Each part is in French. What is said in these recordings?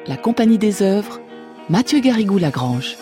La Compagnie des œuvres, Mathieu Garrigou-Lagrange.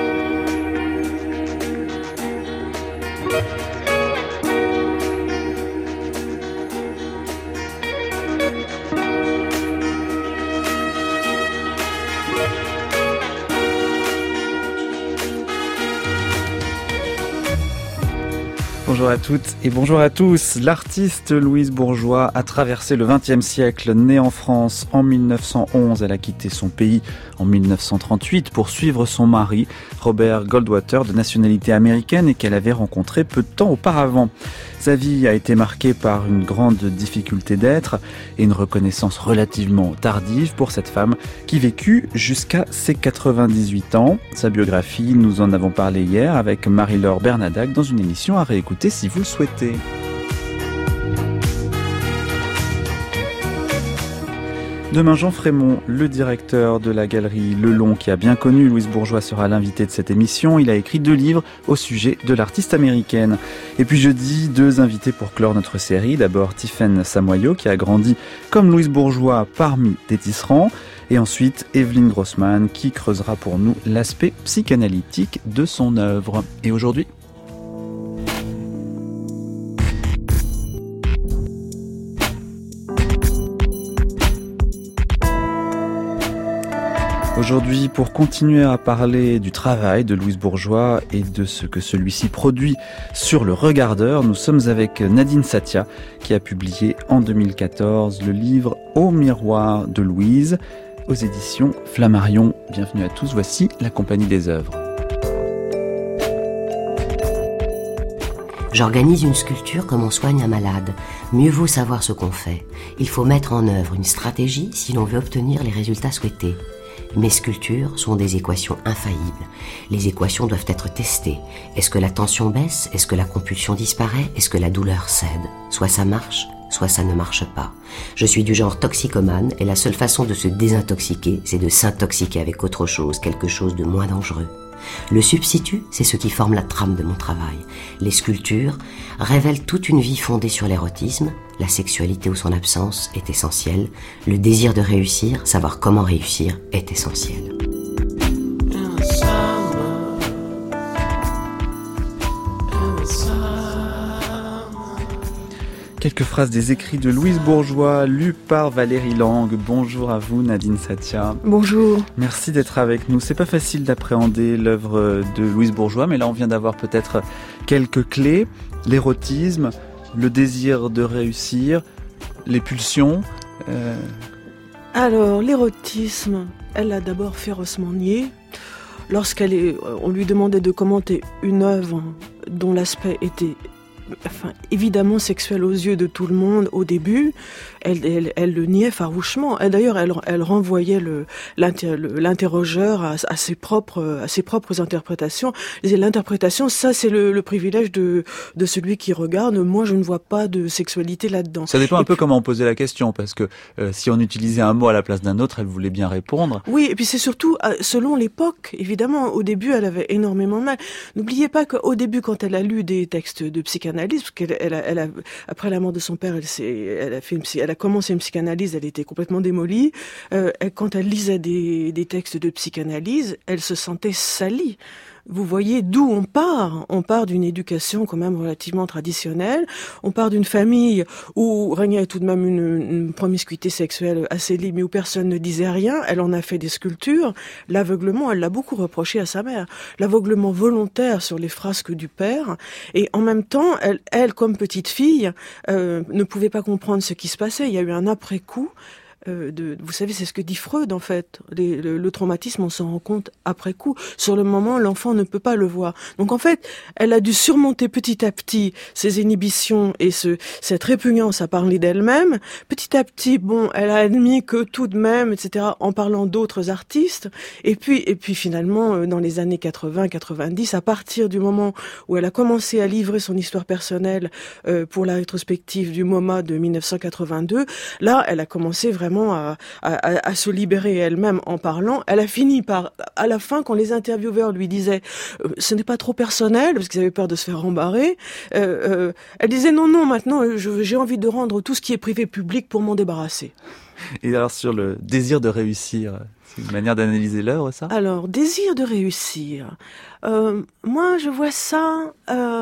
Bonjour à toutes et bonjour à tous. L'artiste Louise Bourgeois a traversé le XXe siècle. Née en France en 1911, elle a quitté son pays en 1938 pour suivre son mari, Robert Goldwater, de nationalité américaine et qu'elle avait rencontré peu de temps auparavant. Sa vie a été marquée par une grande difficulté d'être et une reconnaissance relativement tardive pour cette femme qui vécut jusqu'à ses 98 ans. Sa biographie, nous en avons parlé hier avec Marie-Laure Bernadac dans une émission à réécouter si vous le souhaitez. Demain, Jean Frémont, le directeur de la galerie Le Long, qui a bien connu Louise Bourgeois, sera l'invité de cette émission. Il a écrit 2 livres au sujet de l'artiste américaine. Et puis jeudi, 2 invités pour clore notre série. D'abord, Tiffaine Samoyo, qui a grandi comme Louise Bourgeois parmi des tisserands. Et ensuite, Evelyne Grossman, qui creusera pour nous l'aspect psychanalytique de son œuvre. Et aujourd'hui, Aujourd'hui, pour continuer à parler du travail de Louise Bourgeois et de ce que celui-ci produit sur le regardeur, nous sommes avec Nadine Satia, qui a publié en 2014 le livre Au miroir de Louise, aux éditions Flammarion. Bienvenue à tous, voici la Compagnie des œuvres. J'organise une sculpture comme on soigne un malade. Mieux vaut savoir ce qu'on fait. Il faut mettre en œuvre une stratégie si l'on veut obtenir les résultats souhaités. Mes sculptures sont des équations infaillibles. Les équations doivent être testées. Est-ce que la tension baisse? Est-ce que la compulsion disparaît? Est-ce que la douleur cède? Soit ça marche, soit ça ne marche pas. Je suis du genre toxicomane et la seule façon de se désintoxiquer, c'est de s'intoxiquer avec autre chose, quelque chose de moins dangereux. Le substitut, c'est ce qui forme la trame de mon travail. Les sculptures révèlent toute une vie fondée sur l'érotisme. La sexualité ou son absence est essentielle. Le désir de réussir, savoir comment réussir, est essentiel. Quelques phrases des écrits de Louise Bourgeois, lus par Valérie Lang. Bonjour à vous, Nadine Satia. Bonjour. Merci d'être avec nous. C'est pas facile d'appréhender l'œuvre de Louise Bourgeois, mais là on vient d'avoir peut-être quelques clés. L'érotisme, le désir de réussir, les pulsions. Alors, l'érotisme, elle l'a d'abord férocement nié. On lui demandait de commenter une œuvre dont l'aspect était évidemment sexuel aux yeux de tout le monde au début, elle le niait farouchement. D'ailleurs, elle renvoyait l'interrogeur à ses propres interprétations. L'interprétation, ça, c'est le privilège de celui qui regarde. Moi, je ne vois pas de sexualité là-dedans. Ça dépend un peu comment on posait la question, parce que si on utilisait un mot à la place d'un autre, elle voulait bien répondre. Oui, et puis c'est surtout selon l'époque. Évidemment, au début, elle avait énormément de mal. N'oubliez pas qu'au début, quand elle a lu des textes de psychanalyse, parce qu'elle après la mort de son père, elle a commencé une psychanalyse, elle était complètement démolie. Quand elle lisait des textes de psychanalyse, elle se sentait salie. Vous voyez d'où on part. On part d'une éducation quand même relativement traditionnelle. On part d'une famille où régnait tout de même une promiscuité sexuelle assez libre, mais où personne ne disait rien. Elle en a fait des sculptures. L'aveuglement, elle l'a beaucoup reproché à sa mère. L'aveuglement volontaire sur les frasques du père. Et en même temps, elle comme petite fille, ne pouvait pas comprendre ce qui se passait. Il y a eu un après-coup. Vous savez, c'est ce que dit Freud en fait. Le traumatisme, on s'en rend compte après coup. Sur le moment, l'enfant ne peut pas le voir. Donc en fait, elle a dû surmonter petit à petit ses inhibitions et cette répugnance à parler d'elle-même. Petit à petit, elle a admis que tout de même, etc., en parlant d'autres artistes. Et puis finalement, dans les années 80-90, à partir du moment où elle a commencé à livrer son histoire personnelle pour la rétrospective du MoMA de 1982, là, elle a commencé vraiment vraiment à se libérer elle-même en parlant. Elle a fini par, à la fin, quand les intervieweurs lui disaient ce n'est pas trop personnel, parce qu'ils avaient peur de se faire rembarrer, elle disait non, maintenant j'ai envie de rendre tout ce qui est privé public pour m'en débarrasser. Et alors sur le désir de réussir, c'est une manière d'analyser l'œuvre, ça ? Alors, désir de réussir. Moi, je vois ça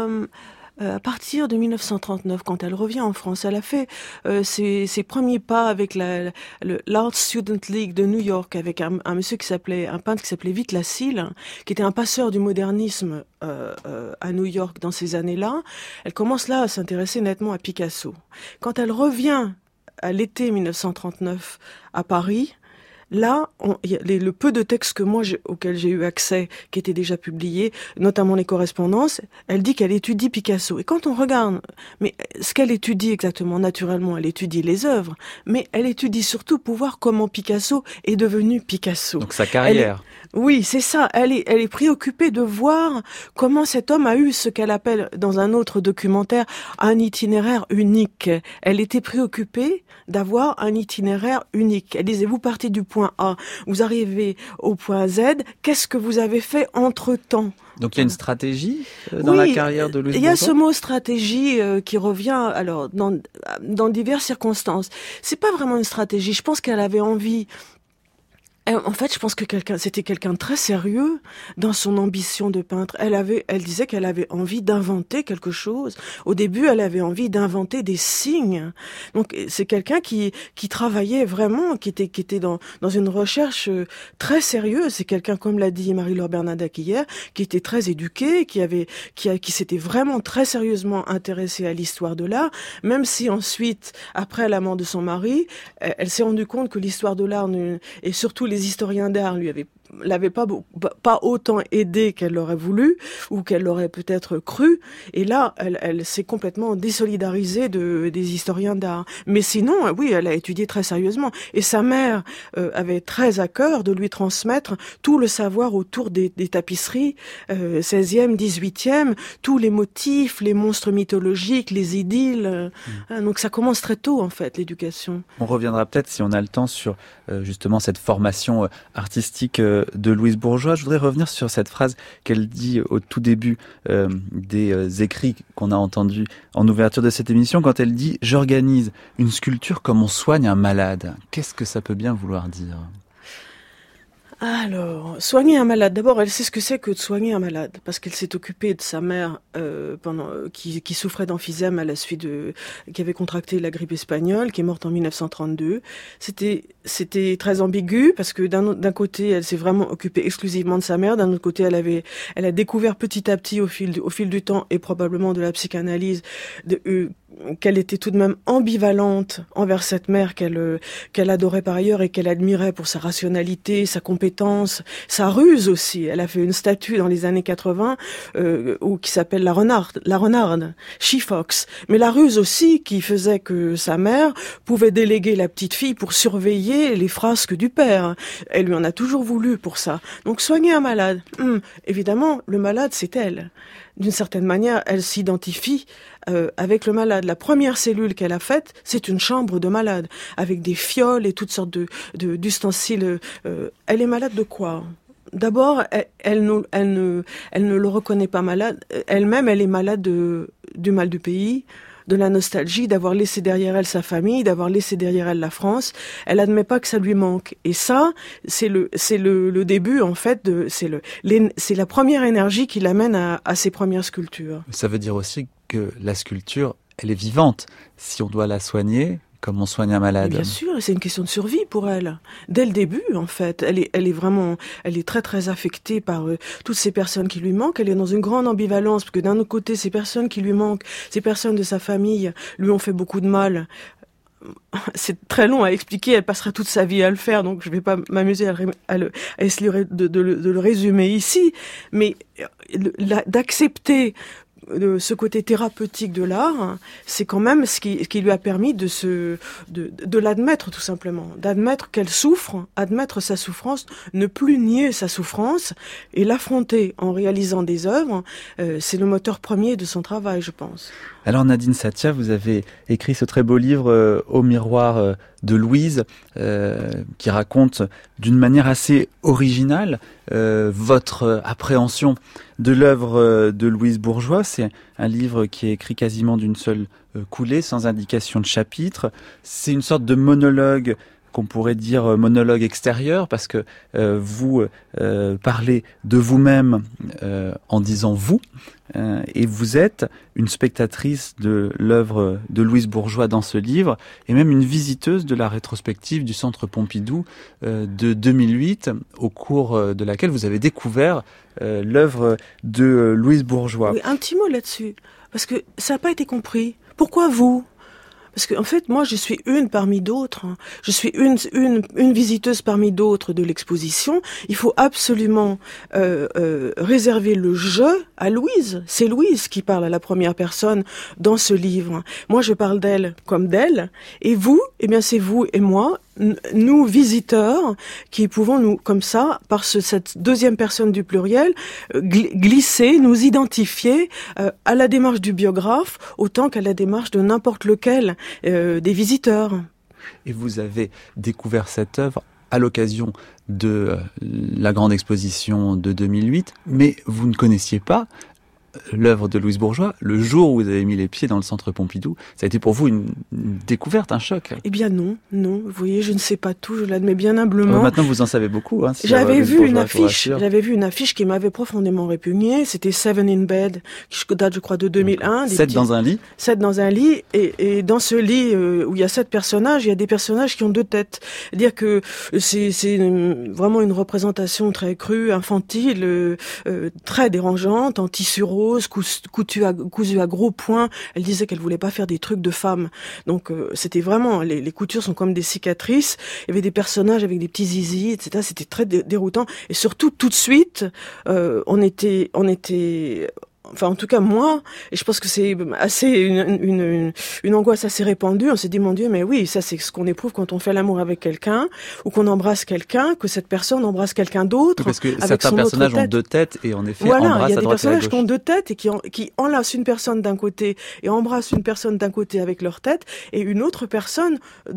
à partir de 1939, quand elle revient en France. Elle a fait ses premiers pas avec l'Art Student League de New York, avec un peintre qui s'appelait Vic Lassile, qui était un passeur du modernisme à New York dans ces années-là. Elle commence là à s'intéresser nettement à Picasso. Quand elle revient à l'été 1939 à Paris, là, le peu de textes auxquels j'ai eu accès, qui étaient déjà publiés, notamment les correspondances, elle dit qu'elle étudie Picasso. Et quand on regarde, mais ce qu'elle étudie exactement, naturellement, elle étudie les œuvres, mais elle étudie surtout pour voir comment Picasso est devenu Picasso. Donc sa carrière. Oui, c'est ça. Elle est préoccupée de voir comment cet homme a eu ce qu'elle appelle, dans un autre documentaire, un itinéraire unique. Elle était préoccupée d'avoir un itinéraire unique. Elle disait, vous partez du point A, vous arrivez au point Z, qu'est-ce que vous avez fait entre-temps ? Donc il y a une stratégie dans la carrière de Louise Bourgeois ? Il y a ce mot stratégie qui revient alors dans diverses circonstances. C'est pas vraiment une stratégie, je pense qu'elle avait envie. En fait, je pense que c'était quelqu'un de très sérieux dans son ambition de peintre. Elle disait qu'elle avait envie d'inventer quelque chose. Au début, elle avait envie d'inventer des signes. Donc, c'est quelqu'un qui travaillait vraiment, qui était dans une recherche très sérieuse. C'est quelqu'un, comme l'a dit Marie-Laure Bernadac hier, qui était très éduqué, qui s'était vraiment très sérieusement intéressé à l'histoire de l'art, même si ensuite, après la mort de son mari, elle s'est rendue compte que l'histoire de l'art et surtout les historiens d'art l'avaient pas autant aidé qu'elle l'aurait voulu ou qu'elle l'aurait peut-être cru. Et là, elle s'est complètement désolidarisée des historiens d'art. Mais sinon, oui, elle a étudié très sérieusement. Et sa mère avait très à cœur de lui transmettre tout le savoir autour des tapisseries 16e, 18e, tous les motifs, les monstres mythologiques, les idylles. Donc ça commence très tôt, en fait, l'éducation. On reviendra peut-être, si on a le temps, sur justement cette formation artistique de Louise Bourgeois. Je voudrais revenir sur cette phrase qu'elle dit au tout début des écrits qu'on a entendus en ouverture de cette émission, quand elle dit « J'organise une sculpture comme on soigne un malade ». Qu'est-ce que ça peut bien vouloir dire ? Alors, soigner un malade. D'abord, elle sait ce que c'est que de soigner un malade, parce qu'elle s'est occupée de sa mère qui souffrait d'emphysème à la suite qui avait contracté la grippe espagnole, qui est morte en 1932. C'était très ambigu, parce que d'un côté, elle s'est vraiment occupée exclusivement de sa mère, d'un autre côté, elle a découvert petit à petit au fil du temps et probablement de la psychanalyse qu'elle était tout de même ambivalente envers cette mère qu'elle adorait par ailleurs et qu'elle admirait pour sa rationalité, sa compétence, sa ruse aussi. Elle a fait une statue dans les années 80 qui s'appelle la renarde, She-Fox. Mais la ruse aussi qui faisait que sa mère pouvait déléguer la petite fille pour surveiller les frasques du père. Elle lui en a toujours voulu pour ça. Donc soigner un malade, évidemment, le malade c'est elle. D'une certaine manière, elle s'identifie avec le malade. La première cellule qu'elle a faite, c'est une chambre de malade, avec des fioles et toutes sortes d'ustensiles. Elle est malade de quoi ? D'abord, elle ne le reconnaît pas malade. Elle-même, elle est malade du mal du pays, de la nostalgie, d'avoir laissé derrière elle sa famille, d'avoir laissé derrière elle la France. Elle admet pas que ça lui manque. Et ça, c'est le début, en fait, c'est la première énergie qui l'amène à ses premières sculptures. Ça veut dire aussi que la sculpture, elle est vivante. Si on doit la soigner, comme on soigne un malade. Bien sûr, c'est une question de survie pour elle. Dès le début, en fait, elle est très très affectée par toutes ces personnes qui lui manquent. Elle est dans une grande ambivalence, parce que d'un autre côté, ces personnes qui lui manquent, ces personnes de sa famille, lui ont fait beaucoup de mal. C'est très long à expliquer, elle passera toute sa vie à le faire, donc je ne vais pas m'amuser à essayer de le résumer ici. Mais d'accepter ce côté thérapeutique de l'art, c'est quand même ce qui lui a permis de l'admettre tout simplement, d'admettre qu'elle souffre, admettre sa souffrance, ne plus nier sa souffrance et l'affronter en réalisant des œuvres. C'est le moteur premier de son travail, je pense. Alors Nadine Satia, vous avez écrit ce très beau livre Au miroir de Louise, qui raconte d'une manière assez originale votre appréhension de l'œuvre de Louise Bourgeois. C'est un livre qui est écrit quasiment d'une seule coulée, sans indication de chapitre. C'est une sorte de monologue qu'on pourrait dire monologue extérieur, parce que vous parlez de vous-même en disant vous, et vous êtes une spectatrice de l'œuvre de Louise Bourgeois dans ce livre, et même une visiteuse de la rétrospective du Centre Pompidou de 2008, au cours de laquelle vous avez découvert l'œuvre de Louise Bourgeois. Oui, un petit mot là-dessus, parce que ça n'a pas été compris. Pourquoi vous ? Parce que en fait, moi, je suis une parmi d'autres. Je suis une visiteuse parmi d'autres de l'exposition. Il faut absolument réserver le je à Louise. C'est Louise qui parle à la première personne dans ce livre. Moi, je parle d'elle comme d'elle. Et vous, eh bien, c'est vous et moi, nous visiteurs, qui pouvons nous, comme ça, par cette deuxième personne du pluriel, glisser, nous identifier à la démarche du biographe autant qu'à la démarche de n'importe lequel des visiteurs. Et vous avez découvert cette œuvre à l'occasion de la grande exposition de 2008, mais vous ne connaissiez pas l'œuvre de Louise Bourgeois le jour où vous avez mis les pieds dans le Centre Pompidou. Ça a été pour vous une découverte, un choc? Eh bien non. Vous voyez, je ne sais pas tout, je l'admets bien humblement. Maintenant, vous en savez beaucoup. J'avais vu une affiche qui m'avait profondément répugnée. C'était Seven in Bed, qui date, je crois, de 2001. 7 dans un lit. 7 dans un lit, et dans ce lit où il y a 7 personnages, il y a des personnages qui ont 2 têtes. C'est-à-dire que c'est vraiment une représentation très crue, infantile, très dérangeante, en tissu rose, cousu à gros points. Elle disait qu'elle voulait pas faire des trucs de femme. Donc c'était vraiment, les coutures sont comme des cicatrices. Il y avait des personnages avec des petits zizi, etc. C'était très déroutant. Et surtout, tout de suite, on était enfin en tout cas moi, et je pense que c'est assez une angoisse assez répandue. On s'est dit, mon Dieu, mais oui, ça c'est ce qu'on éprouve quand on fait l'amour avec quelqu'un ou qu'on embrasse quelqu'un, que cette personne embrasse quelqu'un d'autre. Oui, parce que certains personnages ont 2 têtes et en effet voilà, embrassent à droite et à gauche. Il y a des personnages qui ont 2 têtes et qui enlacent une personne d'un côté et embrassent une personne d'un côté avec leur tête et une autre personne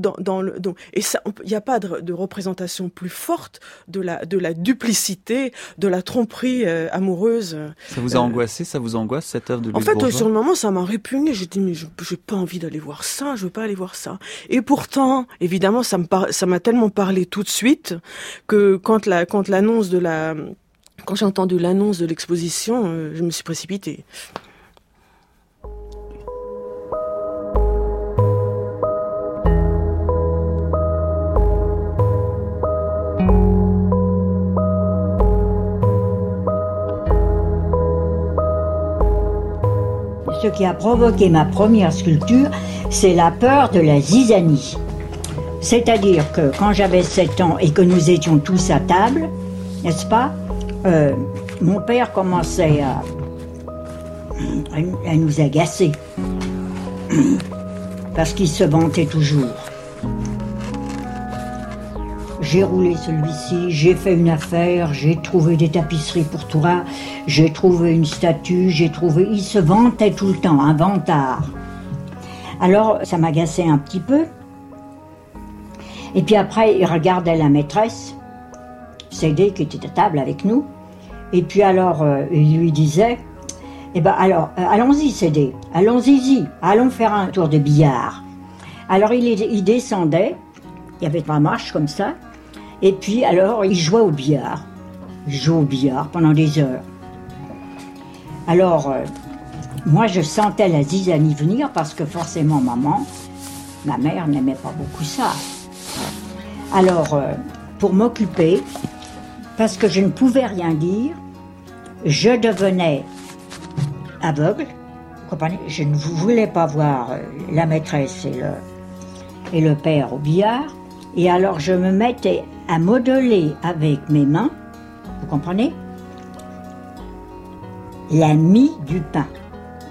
et ça, il n'y a pas de représentation plus forte de la duplicité, de la tromperie amoureuse. Ça vous a angoissé? Ça vous angoisse, cette œuvre de Louise Bourgeois? En fait, sur le moment, ça m'a répugné. J'ai dit, mais j'ai pas envie d'aller voir ça, je veux pas aller voir ça. Et pourtant, évidemment, ça m'a tellement parlé tout de suite que quand j'ai entendu l'annonce de l'exposition, je me suis précipitée. Ce qui a provoqué ma première sculpture, c'est la peur de la zizanie. C'est-à-dire que quand j'avais 7 ans et que nous étions tous à table, n'est-ce pas, mon père commençait à nous agacer. Parce qu'il se vantait toujours. J'ai roulé celui-ci, j'ai fait une affaire, j'ai trouvé des tapisseries pour toi, j'ai trouvé une statue, il se vantait tout le temps, un vantard. Alors, ça m'agaçait un petit peu. Et puis après, il regardait la maîtresse, Cédé, qui était à table avec nous. Et puis alors, il lui disait, allons-y Cédé, allons-y, allons faire un tour de billard. Alors il descendait, il y avait 3 marches comme ça, et puis alors il jouait au billard. Il jouait au billard pendant des heures. Alors, moi je sentais la zizanie venir parce que forcément ma mère n'aimait pas beaucoup ça. Alors, pour m'occuper, parce que je ne pouvais rien dire, je devenais aveugle. Vous comprenez ? Je ne voulais pas voir la maîtresse et le père au billard. Et alors je me mettais à modeler avec mes mains, vous comprenez ? La mie du pain.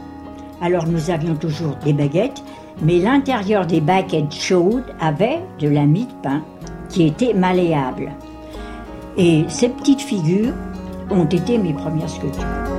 Alors nous avions toujours des baguettes, mais l'intérieur des baguettes chaudes avait de la mie de pain qui était malléable. Et ces petites figures ont été mes premières sculptures.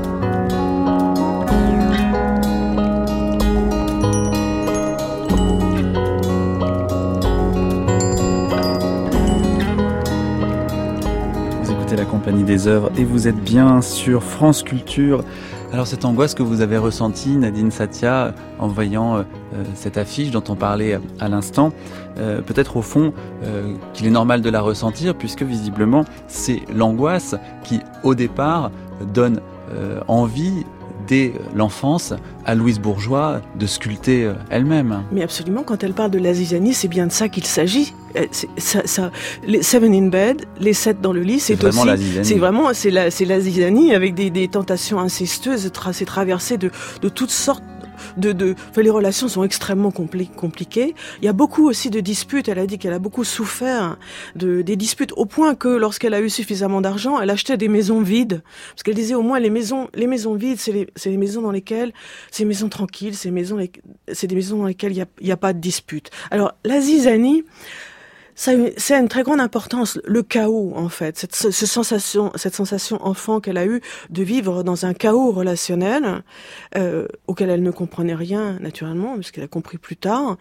La Compagnie des œuvres et vous êtes bien sur France Culture. Alors cette angoisse que vous avez ressentie, Nadine Satia, en voyant cette affiche dont on parlait à l'instant, peut-être au fond qu'il est normal de la ressentir puisque visiblement c'est l'angoisse qui au départ donne envie dès l'enfance à Louise Bourgeois de sculpter elle-même. Mais absolument, quand elle parle de la zizanie, c'est bien de ça qu'il s'agit. Les 7 in bed, les 7 dans le lit, c'est vraiment aussi, la zizanie. C'est la zizanie avec des tentations incestueuses, c'est traversé de toutes sortes les relations sont extrêmement compliquées. Il y a beaucoup aussi de disputes. Elle a dit qu'elle a beaucoup souffert des disputes au point que lorsqu'elle a eu suffisamment d'argent, elle achetait des maisons vides. Parce qu'elle disait au moins les maisons vides, c'est les maisons dans lesquelles, c'est des maisons tranquilles, c'est des maisons dans lesquelles il y a pas de dispute. Alors, la zizanie, c'est une très grande importance, le chaos en fait, cette sensation enfant qu'elle a eue de vivre dans un chaos relationnel auquel elle ne comprenait rien naturellement, puisqu'elle a compris plus tard.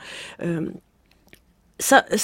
Ça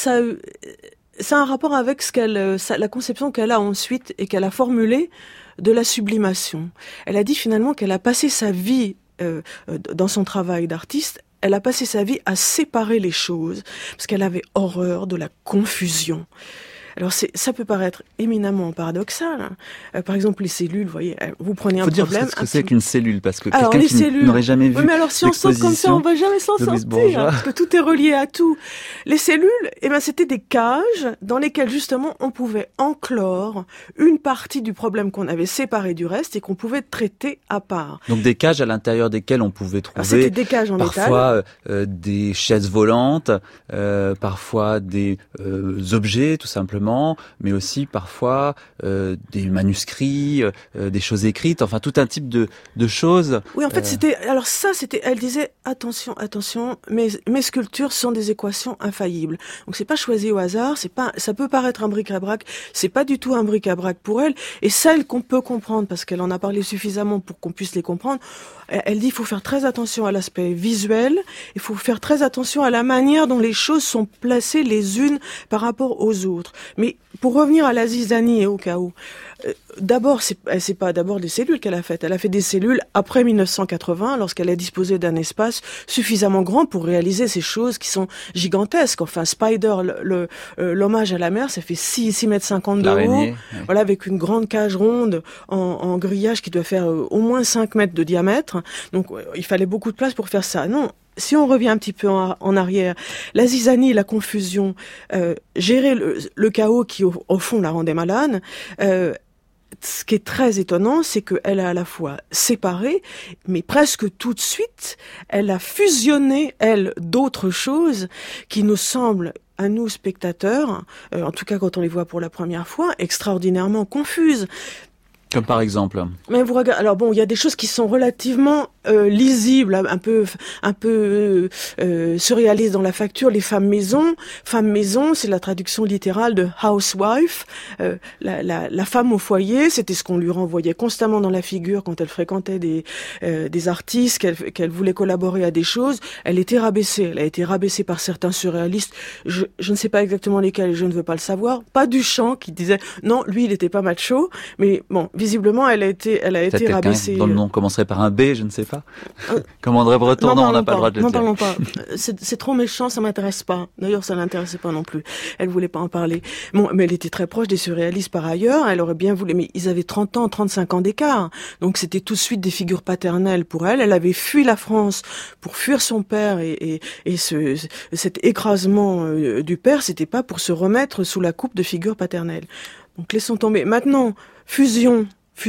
a un rapport avec la conception qu'elle a ensuite et qu'elle a formulée de la sublimation. Elle a dit finalement qu'elle a passé sa vie dans son travail d'artiste. Elle a passé sa vie à séparer les choses, parce qu'elle avait horreur de la confusion. Alors ça peut paraître éminemment paradoxal. Par exemple, les cellules, vous voyez, vous prenez un problème... Faut dire ce que c'est qu'une cellule, parce que alors, quelqu'un qui cellules, n'aurait jamais vu mais alors si on sort comme ça, on va jamais s'en sortir, parce que tout est relié à tout. Les cellules, c'était des cages dans lesquelles justement on pouvait enclore une partie du problème qu'on avait séparé du reste et qu'on pouvait traiter à part. Donc des cages à l'intérieur desquelles on pouvait trouver des cages en parfois des chaises volantes, parfois des objets tout simplement, mais aussi parfois des manuscrits, des choses écrites, enfin tout un type de choses. Oui, en fait, elle disait attention, mes sculptures sont des équations infaillibles. Donc c'est pas choisi au hasard, ça peut paraître un bric-à-brac, c'est pas du tout un bric-à-brac pour elle, et celles qu'on peut comprendre, parce qu'elle en a parlé suffisamment pour qu'on puisse les comprendre, elle dit il faut faire très attention à l'aspect visuel, il faut faire très attention à la manière dont les choses sont placées les unes par rapport aux autres. Mais pour revenir à la zizanie et au chaos, d'abord, c'est pas d'abord des cellules qu'elle a faites. Elle a fait des cellules après 1980, lorsqu'elle a disposé d'un espace suffisamment grand pour réaliser ces choses qui sont gigantesques. Enfin, Spider, l'hommage à la mer, ça fait 6 mètres 50 de haut. Ouais. Voilà, avec une grande cage ronde en grillage qui doit faire au moins 5 mètres de diamètre. Donc, il fallait beaucoup de place pour faire ça. Non. Si on revient un petit peu en arrière, la zizanie, la confusion, gérer le chaos qui au fond la rendait malade, ce qui est très étonnant, c'est qu'elle a à la fois séparé, mais presque tout de suite, elle a fusionné, d'autres choses qui nous semblent, à nous spectateurs, en tout cas quand on les voit pour la première fois, extraordinairement confuses. Comme par exemple. Mais vous regardez, alors bon, il y a des choses qui sont relativement lisibles, un peu surréalistes dans la facture. Les femmes maison, c'est la traduction littérale de housewife. La femme au foyer, c'était ce qu'on lui renvoyait constamment dans la figure quand elle fréquentait des artistes, qu'elle voulait collaborer à des choses. Elle était rabaissée. Elle a été rabaissée par certains surréalistes. Je ne sais pas exactement lesquels, je ne veux pas le savoir. Pas Duchamp qui disait non, lui il était pas macho, mais bon. Visiblement, elle a été rabaissée. Dont le nom commencerait par un B, je ne sais pas. Comme André Breton, on n'a pas le droit de le dire. Non, parlons pas. C'est trop méchant, ça m'intéresse pas. D'ailleurs, ça l'intéressait pas non plus. Elle voulait pas en parler. Bon, mais elle était très proche des surréalistes par ailleurs. Elle aurait bien voulu, mais ils avaient 30 ans, 35 ans d'écart. Donc c'était tout de suite des figures paternelles pour elle. Elle avait fui la France pour fuir son père et cet écrasement du père, c'était pas pour se remettre sous la coupe de figures paternelles. Donc laissons tomber. Maintenant, fusion.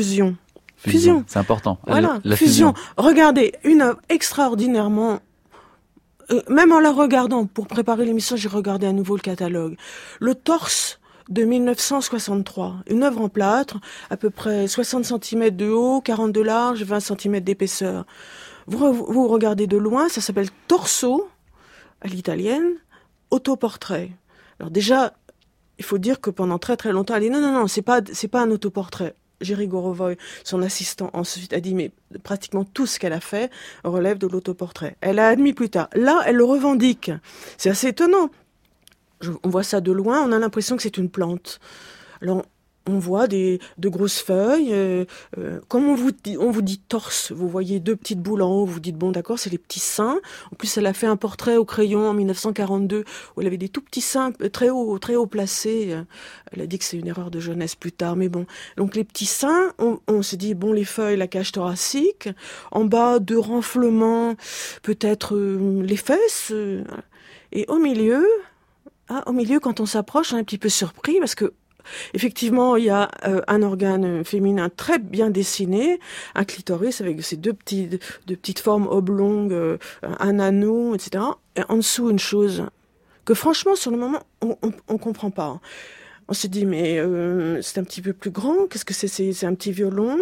C'est important. Voilà, la fusion. Regardez, une œuvre extraordinairement... même en la regardant, pour préparer l'émission, j'ai regardé à nouveau le catalogue. Le torse de 1963. Une œuvre en plâtre, à peu près 60 cm de haut, 40 de large, 20 cm d'épaisseur. Vous regardez de loin, ça s'appelle torso, à l'italienne, autoportrait. Alors déjà, il faut dire que pendant très très longtemps, elle dit non, c'est pas un autoportrait. Jiří Gorovoj, son assistant, ensuite a dit mais pratiquement tout ce qu'elle a fait relève de l'autoportrait. Elle a admis plus tard. Là, elle le revendique. C'est assez étonnant. On voit ça de loin, on a l'impression que c'est une plante. Alors, on voit de grosses feuilles. Comme on vous dit torse, vous voyez 2 petites boules en haut, vous dites bon d'accord, c'est les petits seins. En plus, elle a fait un portrait au crayon en 1942 où elle avait des tout petits seins très haut placés. Elle a dit que c'est une erreur de jeunesse plus tard, mais bon. Donc les petits seins, on se dit bon, les feuilles, la cage thoracique, en bas 2 renflements, peut-être les fesses, et au milieu, quand on s'approche, on est un petit peu surpris parce que effectivement, il y a un organe féminin très bien dessiné, un clitoris avec ces deux petites formes oblongues, un anneau, etc. Et en dessous, une chose que franchement, sur le moment, on comprend pas. On se dit, mais c'est un petit peu plus grand, qu'est-ce que c'est? C'est un petit violon,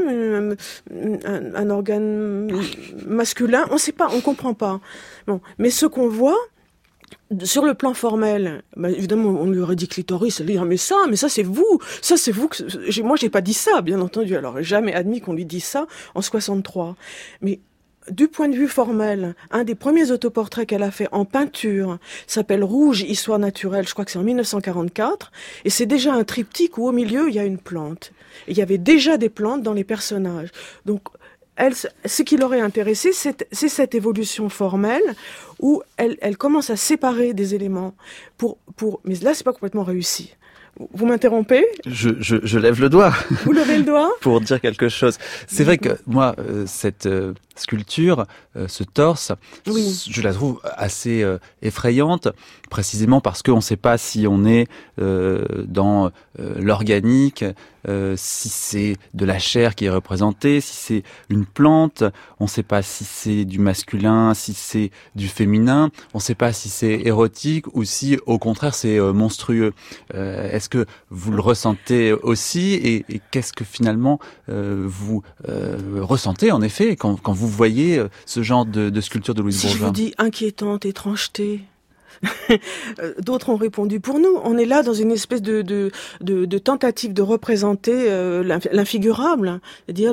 un organe masculin, on sait pas, on comprend pas. Bon, mais ce qu'on voit, sur le plan formel, évidemment, on lui aurait dit clitoris, elle lui dit, mais ça c'est vous, moi j'ai pas dit ça, bien entendu, alors j'ai jamais admis qu'on lui dise ça en 63. Mais du point de vue formel, un des premiers autoportraits qu'elle a fait en peinture s'appelle Rouge, Histoire naturelle, je crois que c'est en 1944, et c'est déjà un triptyque où au milieu il y a une plante. Et il y avait déjà des plantes dans les personnages. Donc, ce qui l'aurait intéressé, c'est cette évolution formelle où elle commence à séparer des éléments mais là, c'est pas complètement réussi. Vous m'interrompez? Je lève le doigt. Vous levez le doigt? Pour dire quelque chose. C'est vrai que moi, cette sculpture, ce torse, oui, je la trouve assez effrayante, précisément parce qu'on ne sait pas si on est dans l'organique, si c'est de la chair qui est représentée, si c'est une plante, on ne sait pas si c'est du masculin, si c'est du féminin, on ne sait pas si c'est érotique ou si au contraire c'est monstrueux. Est-ce que vous le ressentez aussi et qu'est-ce que finalement vous ressentez en effet quand vous voyez ce genre de sculpture de Louise Bourgeois? Je vous dis inquiétante, étrangeté. D'autres ont répondu pour nous. On est là dans une espèce de tentative de représenter l'infigurable, c'est-à-dire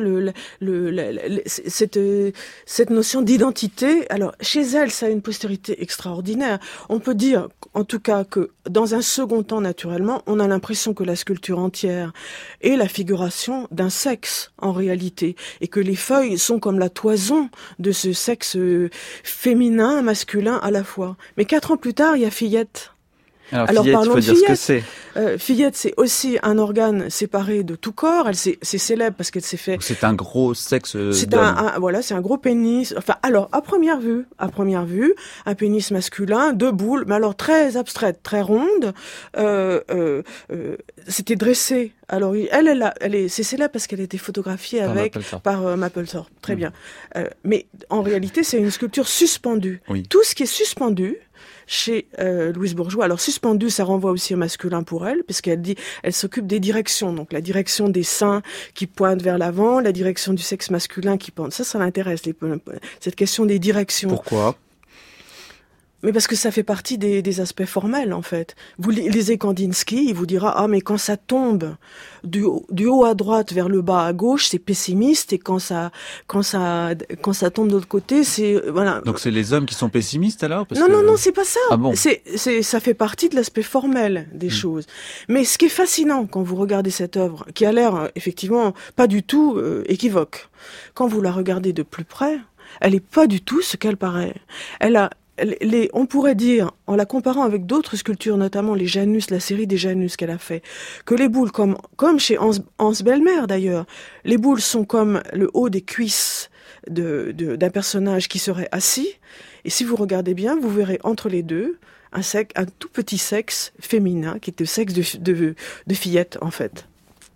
cette notion d'identité. Alors chez elle, ça a une postérité extraordinaire. On peut dire, en tout cas, que dans un second temps, naturellement, on a l'impression que la sculpture entière est la figuration d'un sexe en réalité, et que les feuilles sont comme la toison de ce sexe féminin, masculin à la fois. Mais 4 ans plus tard, il y a Fillette. Alors Fillette, il faut dire ce que c'est. Fillette, c'est aussi un organe séparé de tout corps. C'est célèbre parce qu'elle s'est fait... C'est un gros sexe d'homme. C'est un gros pénis. Enfin, alors, à première vue, un pénis masculin, 2 boules, mais alors très abstraite, très ronde. C'était dressé. Alors, c'est célèbre parce qu'elle a été photographiée par Mapplethorpe. Très bien. Mais en réalité, c'est une sculpture suspendue. Oui. Tout ce qui est suspendu chez Louise Bourgeois. Alors suspendu, ça renvoie aussi au masculin pour elle, puisqu'elle dit, elle s'occupe des directions. Donc la direction des seins qui pointent vers l'avant, la direction du sexe masculin qui pointe. Ça l'intéresse, cette question des directions. Pourquoi ? Mais parce que ça fait partie des aspects formels, en fait. Vous lisez Kandinsky, il vous dira, mais quand ça tombe du haut à droite vers le bas à gauche, c'est pessimiste, et quand ça tombe de l'autre côté, c'est, voilà. Donc c'est les hommes qui sont pessimistes, alors? Non, c'est pas ça. Ah bon? Ça fait partie de l'aspect formel des choses. Mais ce qui est fascinant quand vous regardez cette œuvre, qui a l'air, effectivement, pas du tout équivoque, quand vous la regardez de plus près, elle est pas du tout ce qu'elle paraît. On pourrait dire, en la comparant avec d'autres sculptures, notamment les Janus, la série des Janus qu'elle a fait, que les boules, comme chez Hans Bellmer d'ailleurs, les boules sont comme le haut des cuisses d'un personnage qui serait assis. Et si vous regardez bien, vous verrez entre les deux un tout petit sexe féminin, qui est le sexe de Fillette, en fait.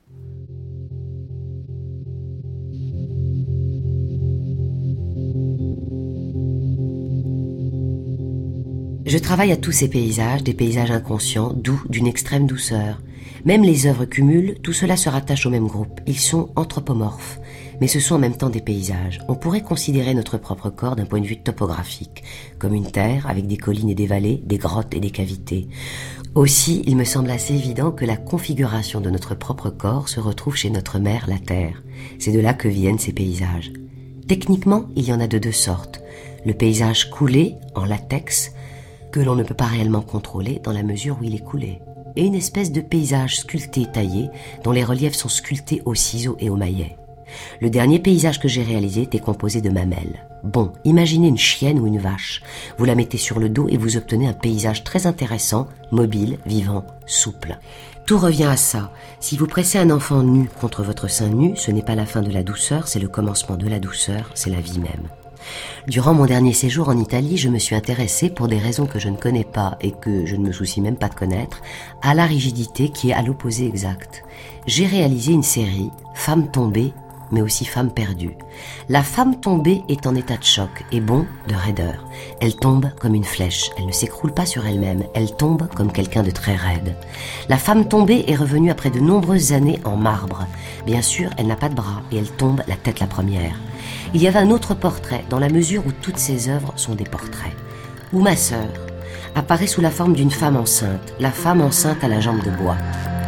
Je travaille à tous ces paysages, des paysages inconscients, doux, d'une extrême douceur. Même les œuvres cumulent, tout cela se rattache au même groupe. Ils sont anthropomorphes. mais ce sont en même temps des paysages. On pourrait considérer notre propre corps d'un point de vue topographique, comme une terre avec des collines et des vallées, des grottes et des cavités. Aussi, il me semble assez évident que la configuration de notre propre corps se retrouve chez notre mère, la Terre. C'est de là que viennent ces paysages. Techniquement, il y en a de deux sortes. Le paysage coulé, en latex, que l'on ne peut pas réellement contrôler dans la mesure où il est coulé. Et une espèce de paysage sculpté taillé, dont les reliefs sont sculptés au ciseau et au maillet. Le dernier paysage que j'ai réalisé était composé de mamelles. Bon, imaginez une chienne ou une vache. Vous la mettez sur le dos et vous obtenez un paysage très intéressant, mobile, vivant, souple. Tout revient à ça. Si vous pressez un enfant nu contre votre sein nu, ce n'est pas la fin de la douceur, c'est le commencement de la douceur, c'est la vie même. Durant mon dernier séjour en Italie, je me suis intéressée, pour des raisons que je ne connais pas et que je ne me soucie même pas de connaître, à la rigidité qui est à l'opposé exact. J'ai réalisé une série, Femmes tombées, mais aussi Femmes perdues. La femme tombée est en état de choc et bon, de raideur. Elle tombe comme une flèche, elle ne s'écroule pas sur elle-même, elle tombe comme quelqu'un de très raide. La femme tombée est revenue après de nombreuses années en marbre. Bien sûr, elle n'a pas de bras et elle tombe la tête la première. Il y avait un autre portrait, dans la mesure où toutes ces œuvres sont des portraits, où ma sœur apparaît sous la forme d'une femme enceinte, la femme enceinte à la jambe de bois.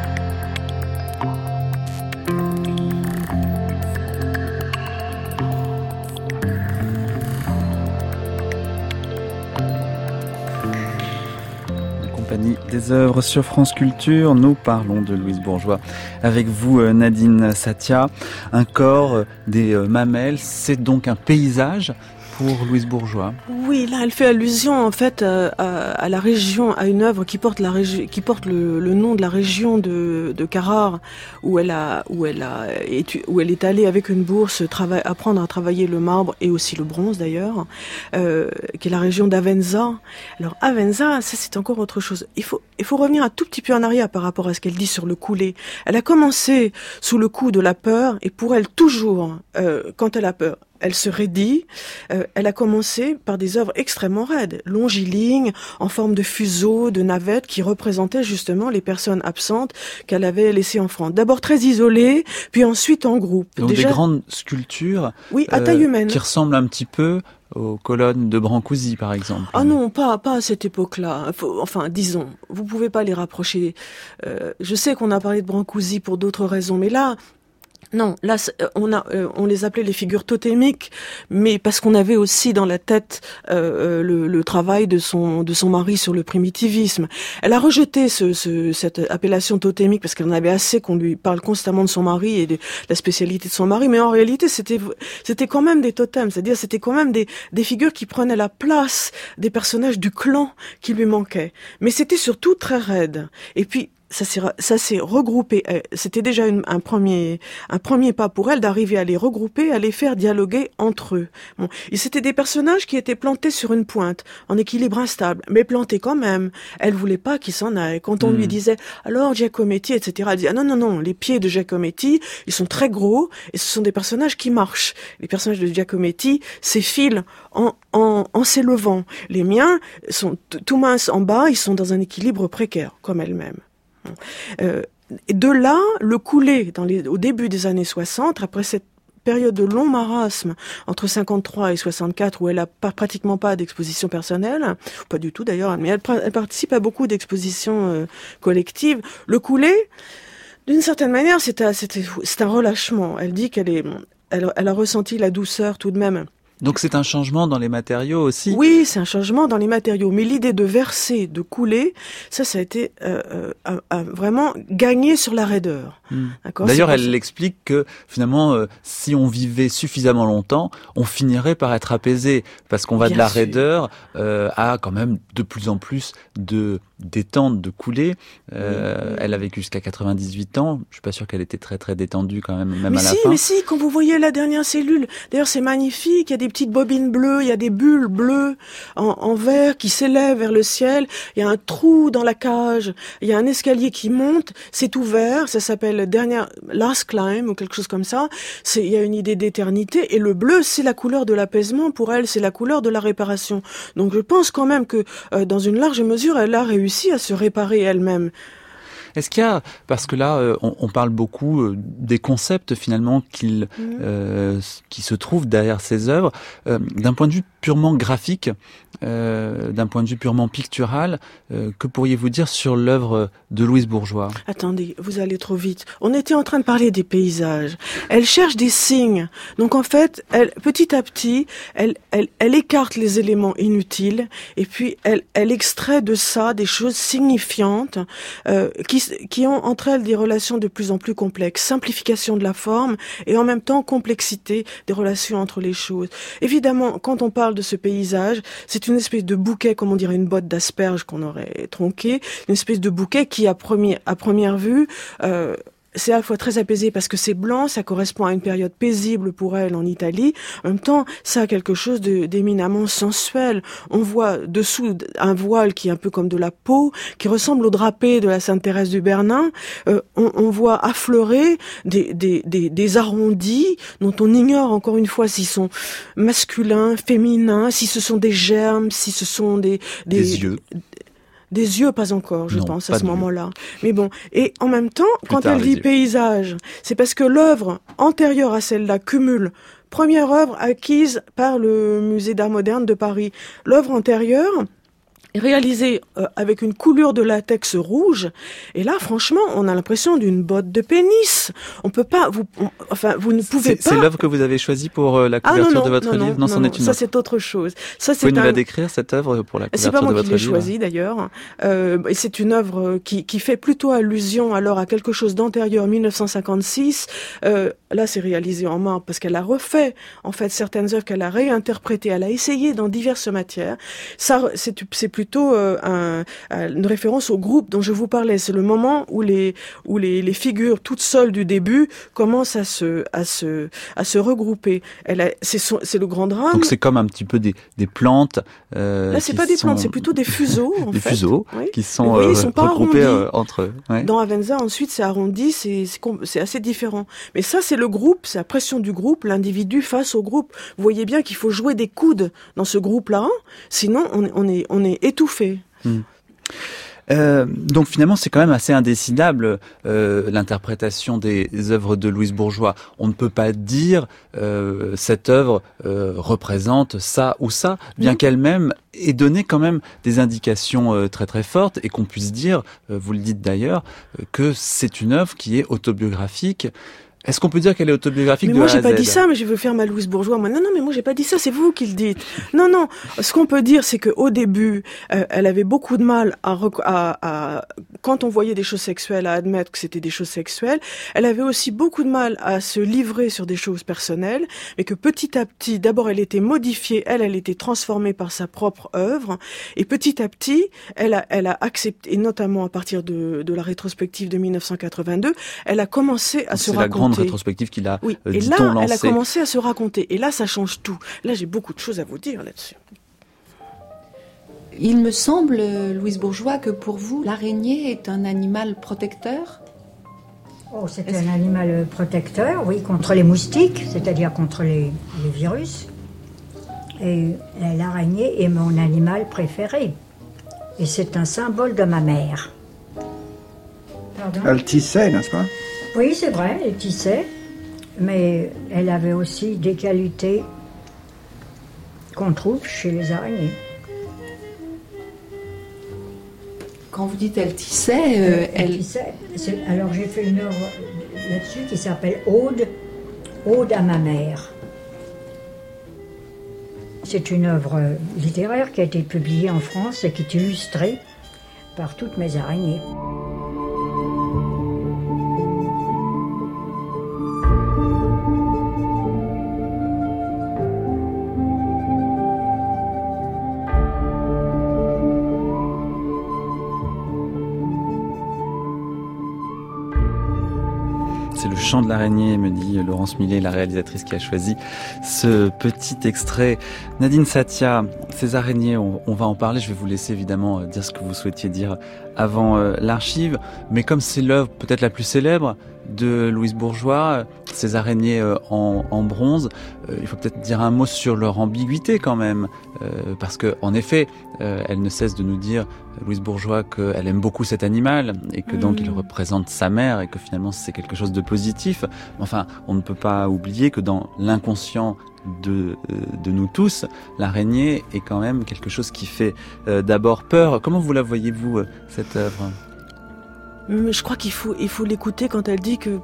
Des œuvres sur France Culture, nous parlons de Louise Bourgeois. Avec vous, Nadine Satia, un corps, des mamelles, c'est donc un paysage pour Louise Bourgeois. Oui, là, elle fait allusion en fait à la région, à une œuvre qui porte le nom de la région de Carrare, où elle est allée avec une bourse apprendre à travailler le marbre et aussi le bronze d'ailleurs, qui est la région d'Avenza. Alors Avenza, ça c'est encore autre chose. Il faut revenir un tout petit peu en arrière par rapport à ce qu'elle dit sur le coulé. Elle a commencé sous le coup de la peur, et pour elle toujours, quand elle a peur, elle se raidit. Elle a commencé par des œuvres extrêmement raides, longilignes, en forme de fuseaux, de navettes, qui représentaient justement les personnes absentes qu'elle avait laissées en France. D'abord très isolées, puis ensuite en groupe. Donc des grandes sculptures, oui, à taille humaine, qui ressemblent un petit peu aux colonnes de Brancusi, par exemple. Ah non, pas à cette époque-là. Enfin, disons, vous pouvez pas les rapprocher. Je sais qu'on a parlé de Brancusi pour d'autres raisons, mais là, non, là on les appelait les figures totémiques, mais parce qu'on avait aussi dans la tête le travail de son mari sur le primitivisme. Elle a rejeté cette appellation totémique parce qu'elle en avait assez qu'on lui parle constamment de son mari et de la spécialité de son mari, mais en réalité c'était quand même des totems, c'est-à-dire c'était quand même des figures qui prenaient la place des personnages du clan qui lui manquaient. Mais c'était surtout très raide. Et puis ça s'est regroupé. C'était déjà un premier pas pour elle d'arriver à les regrouper, à les faire dialoguer entre eux. Bon, et c'était des personnages qui étaient plantés sur une pointe, en équilibre instable, mais plantés quand même. Elle voulait pas qu'ils s'en aillent. Quand on lui disait alors Giacometti, etc., elle disait ah non, les pieds de Giacometti, ils sont très gros et ce sont des personnages qui marchent. Les personnages de Giacometti s'effilent en s'élevant. Les miens sont tout minces en bas, ils sont dans un équilibre précaire, comme elle-même. De là, le coulé au début des années 60, après cette période de long marasme entre 53 et 64 où elle a pratiquement pas d'exposition personnelle, pas du tout d'ailleurs, mais elle participe à beaucoup d'expositions collectives. Le coulé, d'une certaine manière, c'est un relâchement. Elle dit elle a ressenti la douceur tout de même. Donc c'est un changement dans les matériaux aussi. Oui, c'est un changement dans les matériaux. Mais l'idée de verser, de couler, ça a été vraiment gagné sur la raideur. D'accord. D'ailleurs, elle explique que finalement, si on vivait suffisamment longtemps, on finirait par être apaisé. Parce qu'on va de la raideur à quand même de plus en plus de détente, de couler. Elle a vécu jusqu'à 98 ans. Je suis pas sûr qu'elle était très très détendue quand même à la fin. Mais si, quand vous voyez la dernière cellule, d'ailleurs c'est magnifique, il y a des petites bobines bleues, il y a des bulles bleues en verre qui s'élèvent vers le ciel, il y a un trou dans la cage, il y a un escalier qui monte, c'est ouvert, ça s'appelle Last Climb ou quelque chose comme ça. Il y a une idée d'éternité et le bleu c'est la couleur de l'apaisement pour elle, c'est la couleur de la réparation. Donc je pense quand même que dans une large mesure elle a réussi à se réparer elle-même. Est-ce qu'il y a, parce que là, on parle beaucoup des concepts finalement qui se trouvent derrière ces œuvres, d'un point de vue purement graphique, d'un point de vue purement pictural, que pourriez-vous dire sur l'œuvre de Louise Bourgeois? Attendez, vous allez trop vite. On était en train de parler des paysages. Elle cherche des signes. Donc en fait, petit à petit, elle écarte les éléments inutiles et puis elle extrait de ça des choses signifiantes qui ont entre elles des relations de plus en plus complexes. Simplification de la forme et en même temps complexité des relations entre les choses. Évidemment, quand on parle de ce paysage, c'est une espèce de bouquet, comme on dirait une botte d'asperges qu'on aurait tronqué, une espèce de bouquet qui à première vue c'est à la fois très apaisé parce que c'est blanc, ça correspond à une période paisible pour elle en Italie. En même temps, ça a quelque chose d'éminemment sensuel. On voit dessous un voile qui est un peu comme de la peau, qui ressemble au drapé de la Sainte Thérèse du Bernin. On voit affleurer des arrondis dont on ignore encore une fois s'ils sont masculins, féminins, si ce sont des germes, si ce sont des yeux. Des yeux, pas encore, je pense, à ce moment-là. Mais bon. Et en même temps, quand elle dit paysage, c'est parce que l'œuvre antérieure à celle-là cumule première œuvre acquise par le Musée d'Art Moderne de Paris. L'œuvre antérieure, réalisée avec une coulure de latex rouge, et là, franchement, on a l'impression d'une botte de pénis. On peut pas, vous ne pouvez pas. C'est l'œuvre que vous avez choisie pour la couverture de votre livre? Non, c'en est une ça autre. C'est autre chose. Ça, vous pouvez nous la décrire, cette œuvre, pour la couverture de votre livre? C'est pas moi qui l'ai choisie, d'ailleurs. Et c'est une œuvre qui fait plutôt allusion, alors, à quelque chose d'antérieur, 1956. Là, c'est réalisé en marbre parce qu'elle a refait, en fait, certaines œuvres qu'elle a réinterprétées. Elle a essayé dans diverses matières. Ça, c'est plutôt une référence au groupe dont je vous parlais. C'est le moment où les figures toutes seules du début commencent à se regrouper. C'est le grand drame. Donc c'est comme un petit peu des plantes. Là, c'est pas des plantes, c'est plutôt des fuseaux. Des fuseaux, oui, qui sont, ils sont pas regroupés entre eux. Ouais. Dans Avenza, ensuite, c'est arrondi, c'est assez différent. Mais ça, c'est le groupe, c'est la pression du groupe, l'individu face au groupe. Vous voyez bien qu'il faut jouer des coudes dans ce groupe-là, sinon on est étouffé. Donc finalement, c'est quand même assez indécidable l'interprétation des œuvres de Louise Bourgeois. On ne peut pas dire cette œuvre représente ça ou ça, bien qu'elle-même ait donné quand même des indications très très fortes et qu'on puisse dire, vous le dites d'ailleurs, que c'est une œuvre qui est autobiographique. Est-ce qu'on peut dire qu'elle est autobiographique de A à Z? Mais moi, j'ai pas dit ça, mais je veux faire ma Louise Bourgeois. Moi, non, mais moi, j'ai pas dit ça, c'est vous qui le dites. Non. Ce qu'on peut dire, c'est qu'au début, elle avait beaucoup de mal quand on voyait des choses sexuelles, à admettre que c'était des choses sexuelles. Elle avait aussi beaucoup de mal à se livrer sur des choses personnelles, mais que petit à petit, d'abord, elle était modifiée, elle était transformée par sa propre œuvre, et petit à petit, elle a accepté, et notamment à partir de la rétrospective de 1982, elle a commencé à se raconter. Rétrospective qu'il a, et là, elle a commencé à se raconter. Et là, ça change tout. Là, j'ai beaucoup de choses à vous dire là-dessus. Il me semble, Louise Bourgeois, que pour vous, l'araignée est un animal protecteur? Oh, c'est un animal protecteur, oui, contre les moustiques, c'est-à-dire contre les virus. Et l'araignée est mon animal préféré. Et c'est un symbole de ma mère. Pardon? Elle tissait, n'est-ce pas? Oui, c'est vrai, elle tissait, mais elle avait aussi des qualités qu'on trouve chez les araignées. Quand vous dites elle tissait, elle tissait. Alors j'ai fait une œuvre là-dessus qui s'appelle Ode à ma mère. C'est une œuvre littéraire qui a été publiée en France et qui est illustrée par toutes mes araignées. C'est le chant de l'araignée, me dit Laurence Millet, la réalisatrice qui a choisi ce petit extrait. Nadine Satia, ces araignées, on va en parler. Je vais vous laisser évidemment dire ce que vous souhaitiez dire avant l'archive. Mais comme c'est l'œuvre peut-être la plus célèbre, de Louise Bourgeois, ces araignées en bronze, il faut peut-être dire un mot sur leur ambiguïté quand même, parce que en effet, elle ne cesse de nous dire, Louise Bourgeois, qu'elle aime beaucoup cet animal et que donc il représente sa mère et que finalement c'est quelque chose de positif. Enfin, on ne peut pas oublier que dans l'inconscient de nous tous, l'araignée est quand même quelque chose qui fait d'abord peur. Comment vous la voyez-vous, cette œuvre ? Je crois qu'il faut l'écouter quand elle dit que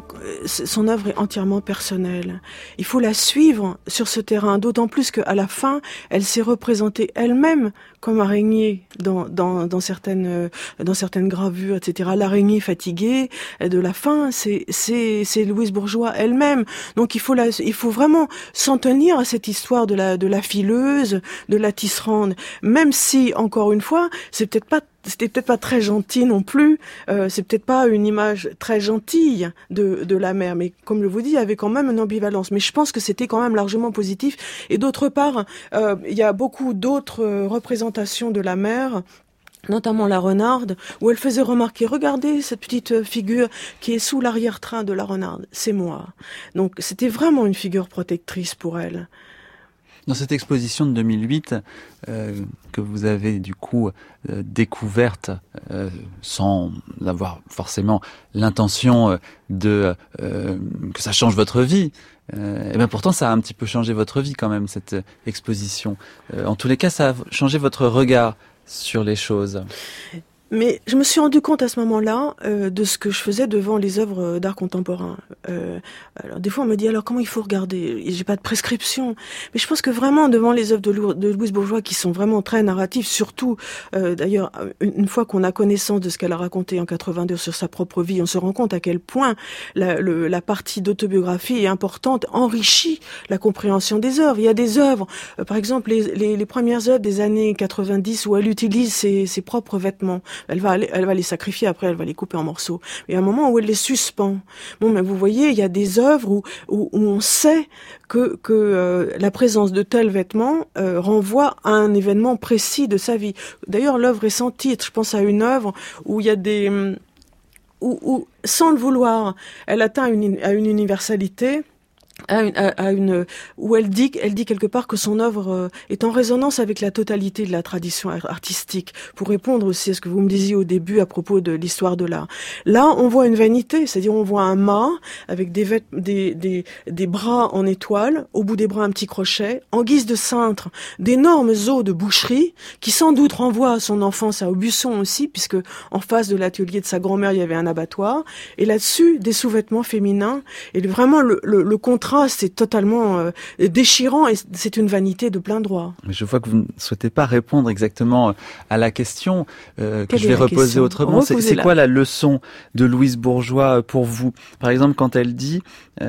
son œuvre est entièrement personnelle. Il faut la suivre sur ce terrain, d'autant plus qu'à la fin, elle s'est représentée elle-même comme araignée dans certaines gravures, etc. L'araignée fatiguée de la fin, c'est Louise Bourgeois elle-même. Donc il faut vraiment s'en tenir à cette histoire de la fileuse, de la tisserande, même si encore une fois, c'était peut-être pas très gentil non plus, c'est peut-être pas une image très gentille de la mer, mais comme je vous dis, il y avait quand même une ambivalence. Mais je pense que c'était quand même largement positif. Et d'autre part, il y a beaucoup d'autres représentations de la mer, notamment la renarde, où elle faisait remarquer, regardez cette petite figure qui est sous l'arrière-train de la renarde, c'est moi. Donc c'était vraiment une figure protectrice pour elle. Dans cette exposition de 2008, que vous avez du coup découverte sans avoir forcément l'intention que ça change votre vie, et bien pourtant ça a un petit peu changé votre vie quand même, cette exposition. En tous les cas, ça a changé votre regard sur les choses. Mais je me suis rendu compte à ce moment-là de ce que je faisais devant les œuvres d'art contemporain. Alors des fois on me dit alors comment il faut regarder ? J'ai pas de prescription, mais je pense que vraiment devant les œuvres de Louise Bourgeois qui sont vraiment très narratives, surtout d'ailleurs une fois qu'on a connaissance de ce qu'elle a raconté en 82 sur sa propre vie, on se rend compte à quel point la partie d'autobiographie est importante, enrichit la compréhension des œuvres. Il y a des œuvres, par exemple les premières œuvres des années 90 où elle utilise ses propres vêtements. Elle va les sacrifier, après elle va les couper en morceaux. Il y a un moment où elle les suspend. Bon, mais vous voyez, il y a des œuvres où on sait que la présence de tels vêtements renvoie à un événement précis de sa vie. D'ailleurs, l'œuvre est sans titre. Je pense à une œuvre où il y a où sans le vouloir, elle atteint à une universalité. Où elle dit quelque part que son œuvre est en résonance avec la totalité de la tradition artistique, pour répondre aussi à ce que vous me disiez au début à propos de l'histoire de l'art. Là, on voit une vanité, c'est-à-dire on voit un mât avec des bras en étoile, au bout des bras un petit crochet, en guise de cintre, d'énormes os de boucherie, qui sans doute renvoient à son enfance à Aubusson aussi, puisque en face de l'atelier de sa grand-mère, il y avait un abattoir, et là-dessus, des sous-vêtements féminins, et vraiment le contraste c'est totalement déchirant et c'est une vanité de plein droit. Mais je vois que vous ne souhaitez pas répondre exactement à la question que je vais reposer autrement. C'est quoi la leçon de Louise Bourgeois pour vous ? Par exemple, quand elle dit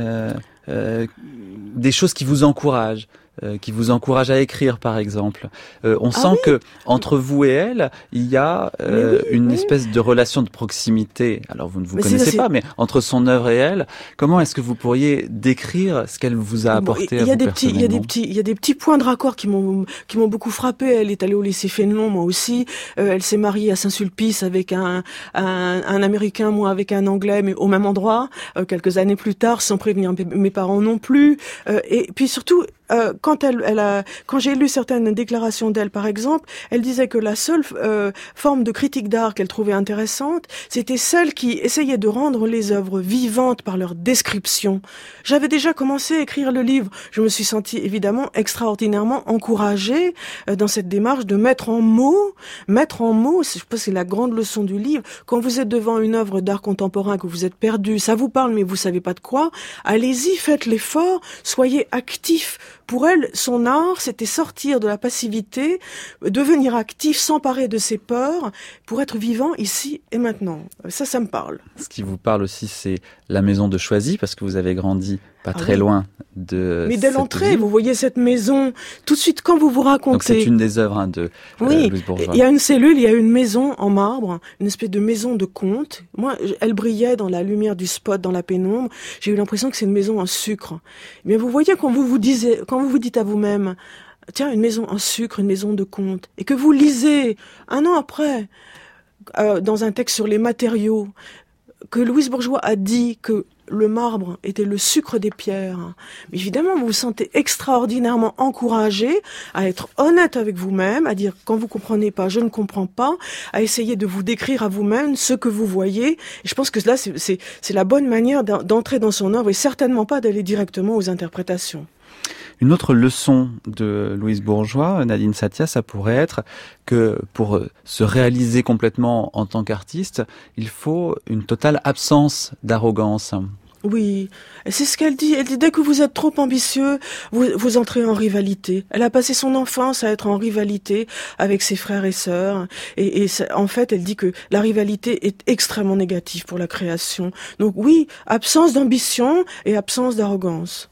des choses qui vous encouragent à écrire, par exemple. On sent que entre vous et elle, il y a une espèce de relation de proximité. Alors vous ne vous connaissez pas, mais entre son œuvre et elle, comment est-ce que vous pourriez décrire ce qu'elle vous a apporté à vous personnellement ? Il y a des petits points de raccord qui m'ont beaucoup frappé. Elle est allée au lycée Fénelon, moi aussi. Elle s'est mariée à Saint-Sulpice avec un Américain, moi avec un Anglais, mais au même endroit, quelques années plus tard, sans prévenir mes parents non plus. Et puis surtout, quand j'ai lu certaines déclarations d'elle, par exemple, elle disait que la seule forme de critique d'art qu'elle trouvait intéressante, c'était celle qui essayait de rendre les œuvres vivantes par leur description. J'avais déjà commencé à écrire le livre. Je me suis sentie évidemment extraordinairement encouragée dans cette démarche de mettre en mots, je pense que c'est la grande leçon du livre. Quand vous êtes devant une œuvre d'art contemporain, que vous êtes perdu, ça vous parle mais vous savez pas de quoi, allez-y, faites l'effort, soyez actifs. Pour elle, son art, c'était sortir de la passivité, devenir actif, s'emparer de ses peurs pour être vivant ici et maintenant. Ça me parle. Ce qui vous parle aussi, c'est la maison de Choisy, parce que vous avez grandi pas très loin de... Mais dès l'entrée, vous voyez cette maison, tout de suite quand vous racontez... Donc c'est une des œuvres de Louise Bourgeois. Il y a une cellule, il y a une maison en marbre, une espèce de maison de conte. Moi, elle brillait dans la lumière du spot, dans la pénombre. J'ai eu l'impression que c'est une maison en sucre. Mais vous voyez, quand vous vous dites à vous-même, tiens, une maison en sucre, une maison de conte, et que vous lisez un an après, dans un texte sur les matériaux, que Louise Bourgeois a dit que le marbre était le sucre des pierres. Mais évidemment, vous vous sentez extraordinairement encouragé à être honnête avec vous-même, à dire quand vous comprenez pas, je ne comprends pas, à essayer de vous décrire à vous-même ce que vous voyez. Et je pense que là, c'est la bonne manière d'entrer dans son œuvre et certainement pas d'aller directement aux interprétations. Une autre leçon de Louise Bourgeois, Nadine Satia, ça pourrait être que pour se réaliser complètement en tant qu'artiste, il faut une totale absence d'arrogance. Oui, c'est ce qu'elle dit. Elle dit dès que vous êtes trop ambitieux, vous entrez en rivalité. Elle a passé son enfance à être en rivalité avec ses frères et sœurs. Et en fait, elle dit que la rivalité est extrêmement négative pour la création. Donc oui, absence d'ambition et absence d'arrogance.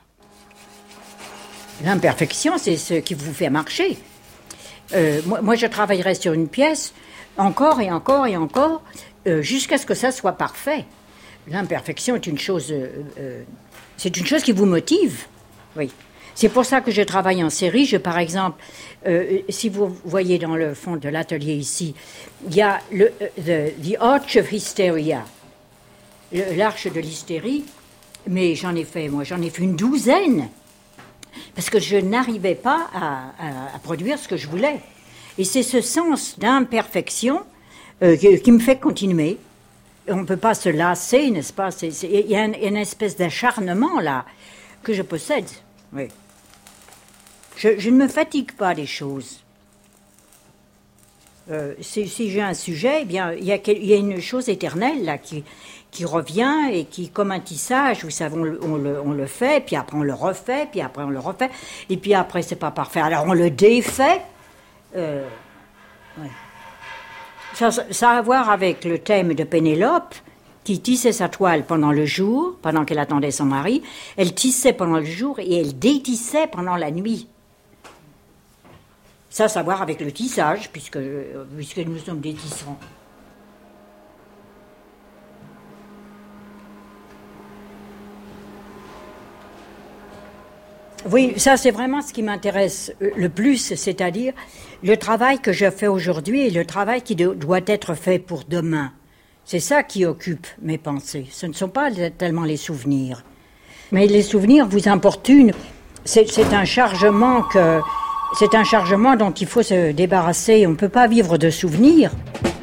L'imperfection, c'est ce qui vous fait marcher. Moi, je travaillerai sur une pièce encore et encore et encore, jusqu'à ce que ça soit parfait. L'imperfection est une chose, c'est une chose qui vous motive. Oui. C'est pour ça que je travaille en série. Par exemple, si vous voyez dans le fond de l'atelier ici, il y a the Arch of Hysteria, l'arche de l'hystérie. Mais j'en ai fait une douzaine. Parce que je n'arrivais pas à produire ce que je voulais. Et c'est ce sens d'imperfection qui me fait continuer. On ne peut pas se lasser, n'est-ce pas? Il y a une espèce d'acharnement, là, que je possède. Oui. Je ne me fatigue pas des choses. Si j'ai un sujet, eh bien, il y a une chose éternelle, là, qui revient et qui, comme un tissage, vous savez, on le fait, puis après on le refait, puis après on le refait, et puis après c'est pas parfait, alors on le défait. Ouais. Ça a à voir avec le thème de Pénélope, qui tissait sa toile pendant le jour, pendant qu'elle attendait son mari. Elle tissait pendant le jour et elle détissait pendant la nuit. Ça a à voir avec le tissage, puisque nous sommes des tissants. Oui, ça c'est vraiment ce qui m'intéresse le plus, c'est-à-dire le travail que je fais aujourd'hui et le travail qui doit être fait pour demain. C'est ça qui occupe mes pensées. Ce ne sont pas tellement les souvenirs. Mais les souvenirs vous importunent. C'est un chargement dont il faut se débarrasser. On ne peut pas vivre de souvenirs.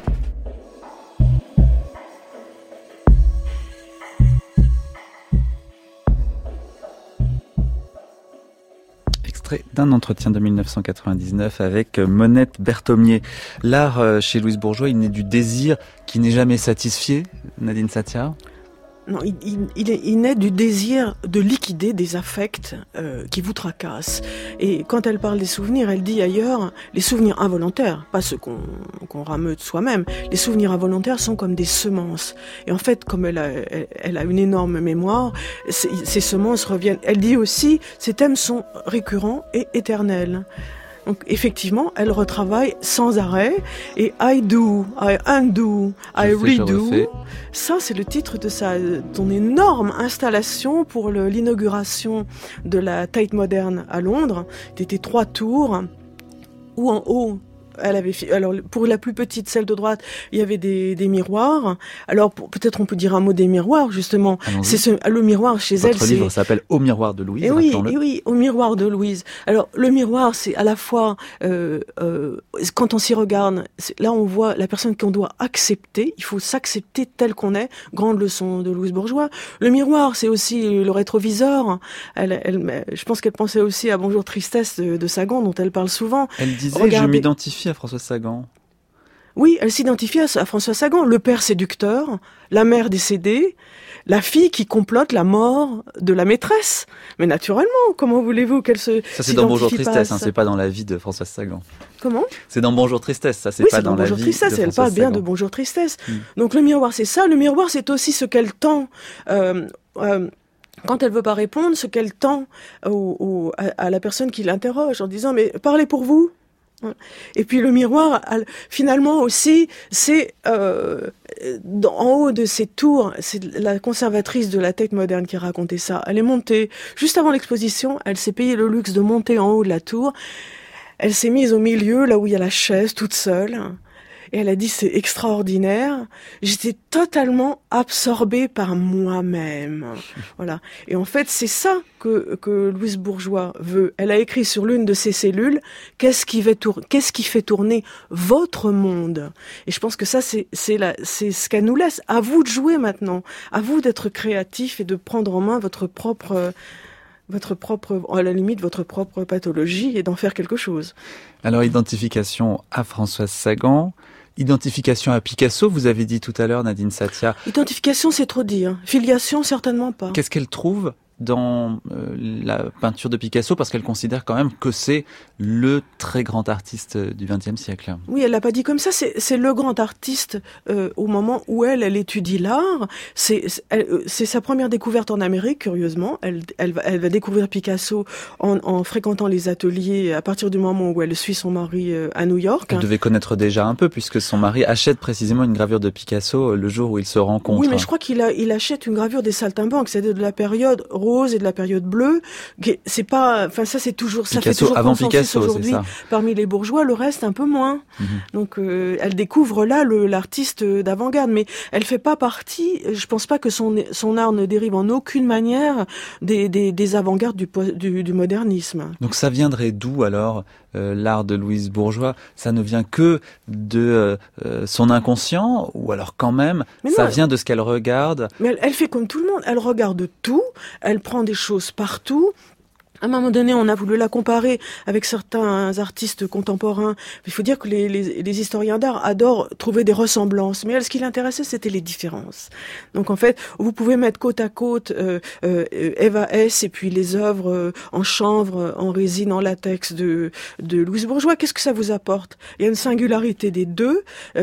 D'un entretien de 1999 avec Monette Berthomier. L'art chez Louise Bourgeois, il naît du désir qui n'est jamais satisfait, Nadine Satia? Non, il naît du désir de liquider des affects qui vous tracassent. Et quand elle parle des souvenirs, elle dit ailleurs, les souvenirs involontaires, pas ceux qu'on rameute soi-même, les souvenirs involontaires sont comme des semences. Et en fait, comme elle a une énorme mémoire, ces semences reviennent. Elle dit aussi, ces thèmes sont récurrents et éternels. Donc effectivement, elle retravaille sans arrêt et I do, I undo, I redo. Ça, c'est le titre de ton énorme installation pour l'inauguration de la Tate Modern à Londres. C'était 3 tours où en haut, alors pour la plus petite, celle de droite, il y avait des miroirs. Alors peut-être on peut dire un mot des miroirs justement. C'est le miroir chez elle. Votre livre s'appelle Au miroir de Louise. Et oui, Au miroir de Louise. Alors le miroir, c'est à la fois quand on s'y regarde, là on voit la personne qu'on doit accepter. Il faut s'accepter tel qu'on est. Grande leçon de Louise Bourgeois. Le miroir, c'est aussi le rétroviseur. Je pense qu'elle pensait aussi à Bonjour Tristesse de Sagan, dont elle parle souvent. Elle disait, je m'identifie à Françoise Sagan. Oui, elle s'identifie à Françoise Sagan, le père séducteur, la mère décédée, la fille qui complote la mort de la maîtresse. Mais naturellement, comment voulez-vous qu'elle se Ça c'est dans Bonjour Tristesse, c'est pas dans la vie de Françoise Sagan. Comment ? C'est dans Bonjour Tristesse, ça c'est oui, pas dans la vie de Françoise Sagan. Elle parle bien de Bonjour Tristesse. Donc le miroir, c'est ça. Le miroir, c'est aussi ce qu'elle tend... quand elle veut pas répondre, ce qu'elle tend à la personne qui l'interroge en disant « Mais parlez pour vous ». Et puis le miroir, finalement aussi, c'est en haut de ces tours, c'est la conservatrice de la Tate Modern qui racontait ça. Elle est montée, juste avant l'exposition, elle s'est payé le luxe de monter en haut de la tour. Elle s'est mise au milieu, là où il y a la chaise, toute seule. Et elle a dit, c'est extraordinaire. J'étais totalement absorbée par moi-même. Voilà. Et en fait, c'est ça que Louise Bourgeois veut. Elle a écrit sur l'une de ses cellules, qu'est-ce qui fait tourner votre monde? Et je pense que ça, c'est ce qu'elle nous laisse. À vous de jouer maintenant. À vous d'être créatif et de prendre en main votre propre, à la limite, votre propre pathologie et d'en faire quelque chose. Alors, identification à Françoise Sagan, identification à Picasso, vous avez dit tout à l'heure, Nadine Satia. Identification, c'est trop dire. Filiation, certainement pas. Qu'est-ce qu'elle trouve dans la peinture de Picasso, parce qu'elle considère quand même que c'est le très grand artiste du XXe siècle. Oui, elle l'a pas dit comme ça, c'est le grand artiste au moment où elle étudie l'art. C'est sa première découverte en Amérique, curieusement. Elle va découvrir Picasso en fréquentant les ateliers à partir du moment où elle suit son mari à New York. Elle devait connaître déjà un peu, puisque son mari achète précisément une gravure de Picasso le jour où ils se rencontrent. Oui, mais je crois qu'il achète une gravure des Saltimbanques, c'est-à-dire de la période rose et de la période bleue. C'est pas, enfin ça c'est toujours, Picasso, ça fait toujours avant consensus Picasso, aujourd'hui parmi les bourgeois, le reste un peu moins. Donc elle découvre là l'artiste d'avant-garde, mais elle fait pas partie. Je pense pas que son art ne dérive en aucune manière des avant-gardes du modernisme. Donc ça viendrait d'où alors l'art de Louise Bourgeois? Ça ne vient que de son inconscient, ou alors quand même ça vient de ce qu'elle regarde? Mais elle fait comme tout le monde. Elle regarde tout. Elle prend des choses partout. À un moment donné, on a voulu la comparer avec certains artistes contemporains. Il faut dire que les historiens d'art adorent trouver des ressemblances. Mais elle, ce qui l'intéressait, c'était les différences. Donc en fait, vous pouvez mettre côte à côte Eva S. et puis les œuvres en chanvre, en résine, en latex de Louise Bourgeois. Qu'est-ce que ça vous apporte? Il y a une singularité des deux.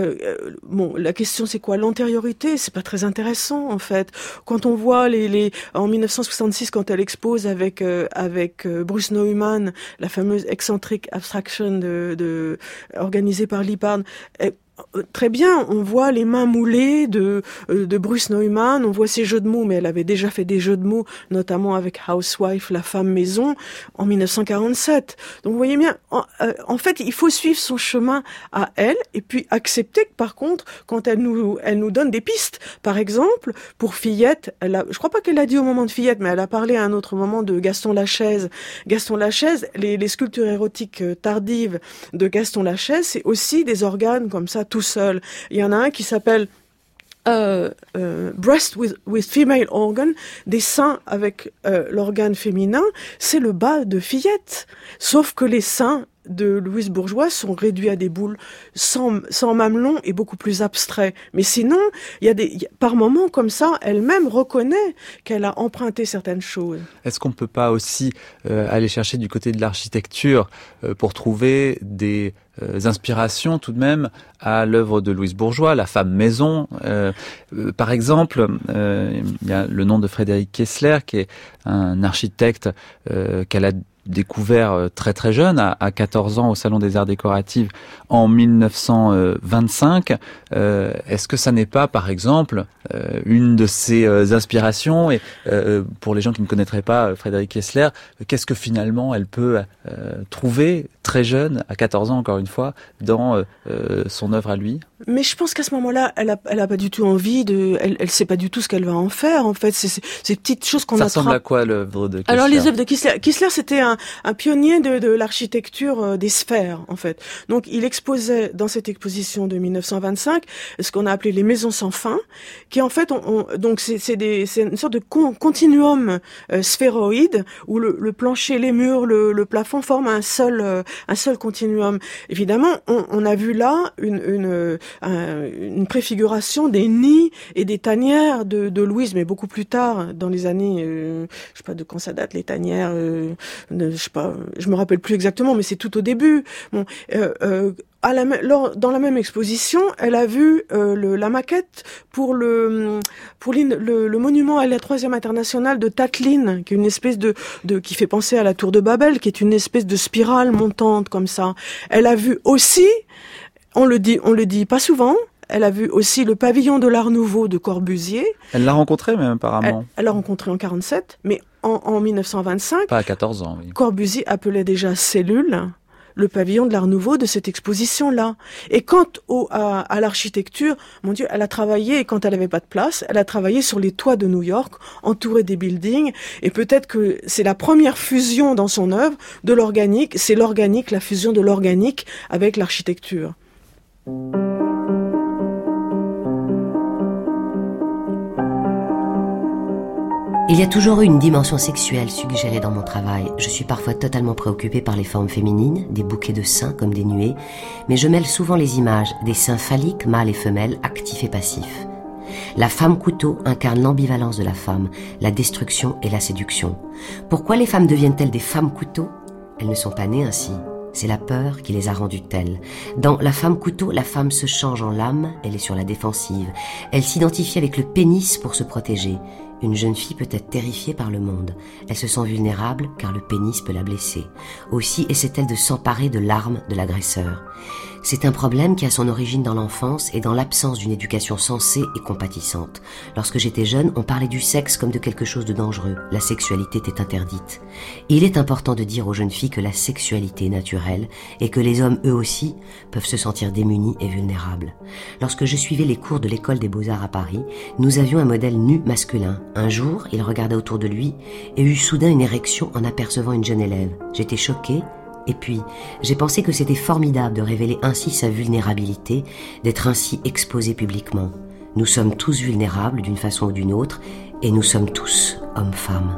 Bon, la question c'est quoi? L'antériorité, c'est pas très intéressant en fait. Quand on voit en 1966, quand elle expose avec Bruce Neumann, la fameuse Eccentric Abstraction organisée par Lippard. Très bien, on voit les mains moulées de Bruce Neumann, on voit ses jeux de mots, mais elle avait déjà fait des jeux de mots, notamment avec Housewife, la femme maison, en 1947. Donc vous voyez bien, en fait, il faut suivre son chemin à elle, et puis accepter que par contre, quand elle nous donne des pistes. Par exemple, pour Fillette, je crois pas qu'elle l'a dit au moment de Fillette, mais elle a parlé à un autre moment de Gaston Lachaise. Gaston Lachaise, les sculptures érotiques tardives de Gaston Lachaise, c'est aussi des organes comme ça, tout seul. Il y en a un qui s'appelle Breast with Female Organ, des seins avec l'organe féminin. C'est le bas de Fillette. Sauf que les seins de Louise Bourgeois sont réduits à des boules sans mamelon et beaucoup plus abstraits. Mais sinon, par moments comme ça, elle-même reconnaît qu'elle a emprunté certaines choses. Est-ce qu'on ne peut pas aussi aller chercher du côté de l'architecture pour trouver des inspirations tout de même à l'œuvre de Louise Bourgeois, la femme maison? Par exemple, il y a le nom de Frédéric Kessler, qui est un architecte qu'elle a découvert très très jeune, à 14 ans, au Salon des Arts Décoratifs en 1925. Est-ce que ça n'est pas, par exemple, une de ses inspirations? Et pour les gens qui ne connaîtraient pas Frédéric Kessler, qu'est-ce que finalement elle peut trouver très jeune, à 14 ans encore une fois, dans son œuvre à lui? Mais je pense qu'à ce moment-là, elle a pas du tout envie elle sait pas du tout ce qu'elle va en faire. En fait, c'est ces petites choses qu'on attrape. Ça ressemble à quoi l'œuvre de Kessler? Alors les œuvres de Kessler. Kessler, c'était un pionnier de l'architecture des sphères, en fait. Donc il exposait dans cette exposition de 1925 ce qu'on a appelé les maisons sans fin, qui en fait, donc c'est une sorte de continuum sphéroïde où le plancher, les murs, le plafond forment un seul continuum. Évidemment, on a vu là une préfiguration des nids et des tanières de Louise, mais beaucoup plus tard, dans les années, je sais pas de quand ça date, les tanières, je sais pas, je me rappelle plus exactement, mais c'est tout au début. Bon, dans la même exposition, elle a vu la maquette pour le monument à la 3e internationale de Tatlin, qui est une espèce qui fait penser à la tour de Babel, qui est une espèce de spirale montante comme ça. Elle a vu aussi, on le dit pas souvent, elle a vu aussi le pavillon de l'Art Nouveau de Corbusier. Elle l'a rencontré même apparemment. Elle l'a rencontré en 47, mais en 1925. Pas à 14 ans, oui. Corbusier appelait déjà cellule le pavillon de l'Art Nouveau de cette exposition-là. Et quant à l'architecture, mon Dieu, elle a travaillé, quand elle avait pas de place, elle a travaillé sur les toits de New York, entourée des buildings, et peut-être que c'est la première fusion dans son œuvre de l'organique, c'est l'organique, la fusion de l'organique avec l'architecture. Il y a toujours eu une dimension sexuelle suggérée dans mon travail. Je suis parfois totalement préoccupée par les formes féminines, des bouquets de seins comme des nuées, mais je mêle souvent les images des seins phalliques, mâles et femelles, actifs et passifs. La femme couteau incarne l'ambivalence de la femme, la destruction et la séduction. Pourquoi les femmes deviennent-elles des femmes couteaux ? Elles ne sont pas nées ainsi. C'est la peur qui les a rendues telles. Dans La femme couteau, la femme se change en lame, elle est sur la défensive. Elle s'identifie avec le pénis pour se protéger. Une jeune fille peut être terrifiée par le monde. Elle se sent vulnérable car le pénis peut la blesser. Aussi essaie-t-elle de s'emparer de l'arme de l'agresseur. C'est un problème qui a son origine dans l'enfance et dans l'absence d'une éducation sensée et compatissante. Lorsque j'étais jeune, on parlait du sexe comme de quelque chose de dangereux. La sexualité était interdite. Il est important de dire aux jeunes filles que la sexualité est naturelle et que les hommes, eux aussi, peuvent se sentir démunis et vulnérables. Lorsque je suivais les cours de l'école des Beaux-Arts à Paris, nous avions un modèle nu masculin. Un jour, il regarda autour de lui et eut soudain une érection en apercevant une jeune élève. J'étais choquée. Et puis, j'ai pensé que c'était formidable de révéler ainsi sa vulnérabilité, d'être ainsi exposé publiquement. Nous sommes tous vulnérables d'une façon ou d'une autre, et nous sommes tous hommes-femmes.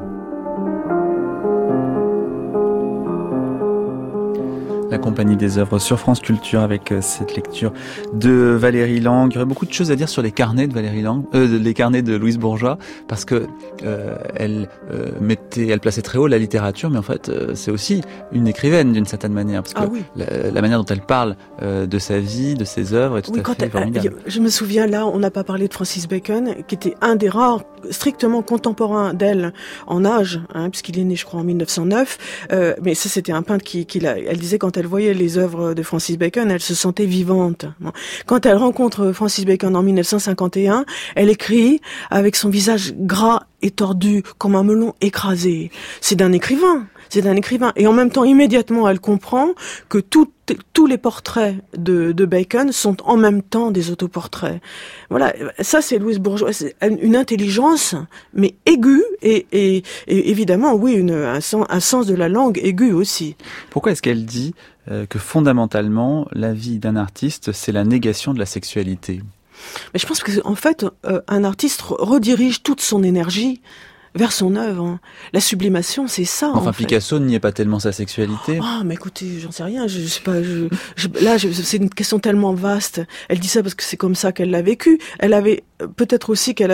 La Compagnie des œuvres sur France Culture avec cette lecture de Valérie Lang. Il y aurait beaucoup de choses à dire sur les carnets de Valérie Lang, les carnets de Louise Bourgeois, parce que elle plaçait très haut la littérature, mais en fait c'est aussi une écrivaine d'une certaine manière, parce que la manière dont elle parle de sa vie, de ses œuvres est tout à fait formidable. Je me souviens là, on n'a pas parlé de Francis Bacon, qui était un des rares strictement contemporains d'elle en âge, puisqu'il est né, je crois, en 1909. Mais ça, c'était un peintre elle disait quand elle voyait les œuvres de Francis Bacon, elle se sentait vivante. Quand elle rencontre Francis Bacon en 1951, elle écrit avec son visage gras et tordu comme un melon écrasé. C'est d'un écrivain. Et en même temps, immédiatement, elle comprend que tous les portraits de Bacon sont en même temps des autoportraits. Voilà, ça c'est Louise Bourgeois, c'est une intelligence, mais aiguë, et évidemment, oui, un sens de la langue aigu aussi. Pourquoi est-ce qu'elle dit que fondamentalement, la vie d'un artiste, c'est la négation de la sexualité ? Mais je pense que en fait, un artiste redirige toute son énergie vers son œuvre. La sublimation, c'est ça. Enfin, en fait. Picasso n'y est pas tellement sa sexualité. Ah, mais écoutez, j'en sais rien. Je sais pas. C'est une question tellement vaste. Elle dit ça parce que c'est comme ça qu'elle l'a vécu. Elle avait peut-être aussi qu'elle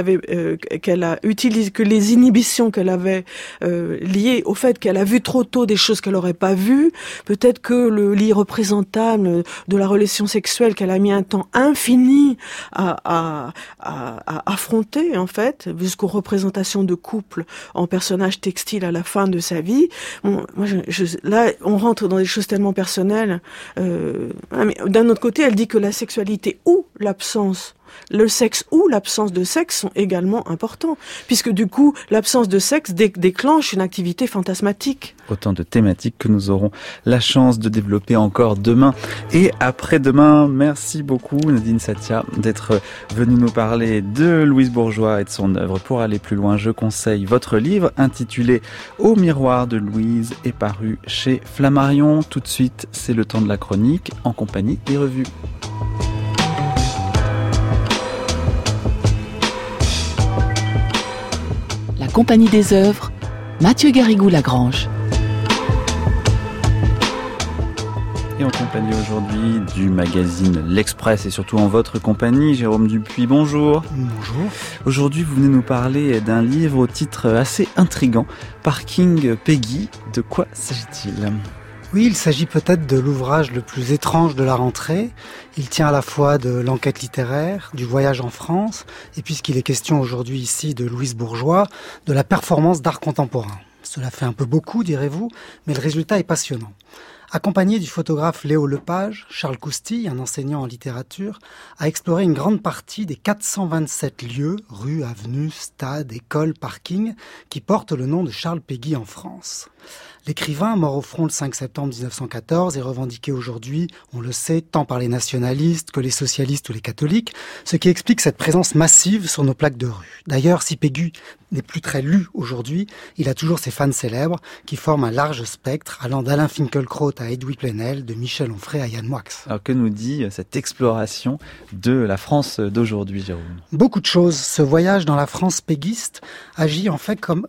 a utilisé que les inhibitions qu'elle avait liées au fait qu'elle a vu trop tôt des choses qu'elle n'aurait pas vues. Peut-être que l'irreprésentable de la relation sexuelle qu'elle a mis un temps infini à affronter en fait, jusqu'aux représentations de couple en personnage textile à la fin de sa vie. Bon, moi, là, on rentre dans des choses tellement personnelles. Mais d'un autre côté, elle dit que la sexualité ou l'absence, le sexe ou l'absence de sexe sont également importants, puisque du coup, l'absence de sexe déclenche une activité fantasmatique. Autant de thématiques que nous aurons la chance de développer encore demain et après-demain. Merci beaucoup Nadine Satia d'être venue nous parler de Louise Bourgeois et de son œuvre. Pour aller plus loin, je conseille votre livre intitulé Au miroir de Louise, est paru chez Flammarion. Tout de suite, c'est le temps de la chronique en compagnie des revues. La Compagnie des œuvres, Mathieu Garrigou-Lagrange. Et en compagnie aujourd'hui du magazine L'Express et surtout en votre compagnie, Jérôme Dupuis, bonjour. Bonjour. Aujourd'hui, vous venez nous parler d'un livre au titre assez intriguant, Parking Peggy. De quoi s'agit-il ? Oui, il s'agit peut-être de l'ouvrage le plus étrange de la rentrée. Il tient à la fois de l'enquête littéraire, du voyage en France, et puisqu'il est question aujourd'hui ici de Louise Bourgeois, de la performance d'art contemporain. Cela fait un peu beaucoup, direz-vous, mais le résultat est passionnant. Accompagné du photographe Léo Lepage, Charles Cousty, un enseignant en littérature, a exploré une grande partie des 427 lieux, rues, avenues, stades, écoles, parkings, qui portent le nom de Charles Péguy en France. L'écrivain, mort au front le 5 septembre 1914, est revendiqué aujourd'hui, on le sait, tant par les nationalistes que les socialistes ou les catholiques, ce qui explique cette présence massive sur nos plaques de rue. D'ailleurs, si Péguy n'est plus très lu aujourd'hui, il a toujours ses fans célèbres qui forment un large spectre allant d'Alain Finkielkraut à Edoui Plenel, de Michel Onfray à Yann Moix. Alors que nous dit cette exploration de la France d'aujourd'hui, Jérôme? Beaucoup de choses. Ce voyage dans la France péguiste agit en fait comme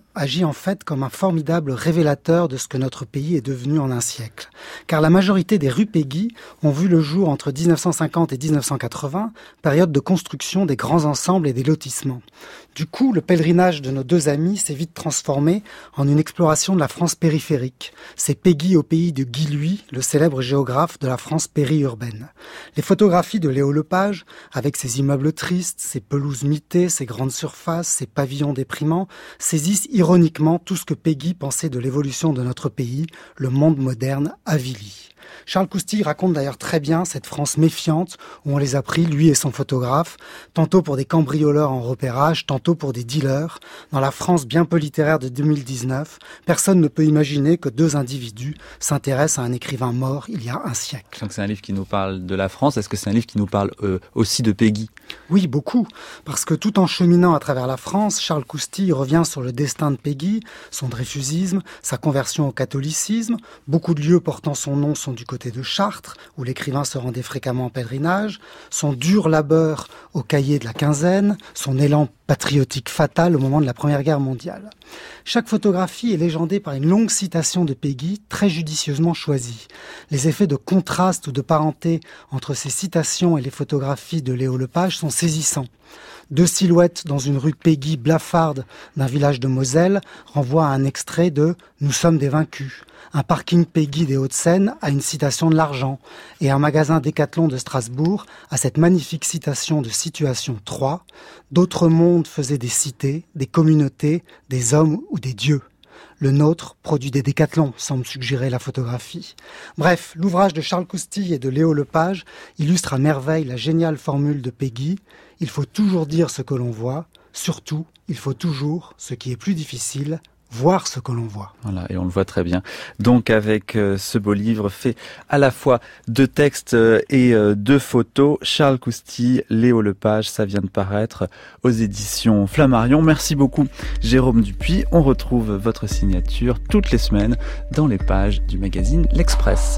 un formidable révélateur de ce que notre pays est devenu en un siècle. Car la majorité des rues Péguy ont vu le jour entre 1950 et 1980, période de construction des grands ensembles et des lotissements. Du coup, le pèlerinage de nos deux amis s'est vite transformé en une exploration de la France périphérique. C'est Péguy au pays de Guy Luy, le célèbre géographe de la France périurbaine. Les photographies de Léo Lepage, avec ses immeubles tristes, ses pelouses mitées, ses grandes surfaces, ses pavillons déprimants, saisissent ironiquement tout ce que Péguy pensait de l'évolution de notre pays, le monde moderne avili. Charles Coustil raconte d'ailleurs très bien cette France méfiante où on les a pris, lui et son photographe, tantôt pour des cambrioleurs en repérage, tantôt pour des dealers. Dans la France bien peu littéraire de 2019, personne ne peut imaginer que deux individus s'intéressent à un écrivain mort il y a un siècle. Donc c'est un livre qui nous parle de la France. Est-ce que c'est un livre qui nous parle aussi de Péguy? Oui, beaucoup. Parce que tout en cheminant à travers la France, Charles Coustil revient sur le destin de Péguy, son dreyfusisme, sa conversion au catholicisme. Beaucoup de lieux portant son nom sont du côté de Chartres, où l'écrivain se rendait fréquemment en pèlerinage, son dur labeur au cahier de la quinzaine, son élan patriotique fatal au moment de la Première Guerre mondiale. Chaque photographie est légendée par une longue citation de Péguy, très judicieusement choisie. Les effets de contraste ou de parenté entre ces citations et les photographies de Léo Lepage sont saisissants. Deux silhouettes dans une rue Péguy blafarde d'un village de Moselle renvoient à un extrait de « Nous sommes des vaincus ». Un parking Péguy des Hauts-de-Seine a une citation de l'argent et un magasin Décathlon de Strasbourg a cette magnifique citation de Situation 3. D'autres mondes faisaient des cités, des communautés, des hommes ou des dieux. Le nôtre produit des décathlons, semble suggérer la photographie. Bref, l'ouvrage de Charles Coustil et de Léo Lepage illustre à merveille la géniale formule de Péguy. Il faut toujours dire ce que l'on voit, surtout, il faut toujours, ce qui est plus difficile, voir ce que l'on voit. Voilà, et on le voit très bien. Donc avec ce beau livre fait à la fois de textes et de photos, Charles Coustil, Léo Lepage, ça vient de paraître aux éditions Flammarion. Merci beaucoup Jérôme Dupuis. On retrouve votre signature toutes les semaines dans les pages du magazine L'Express.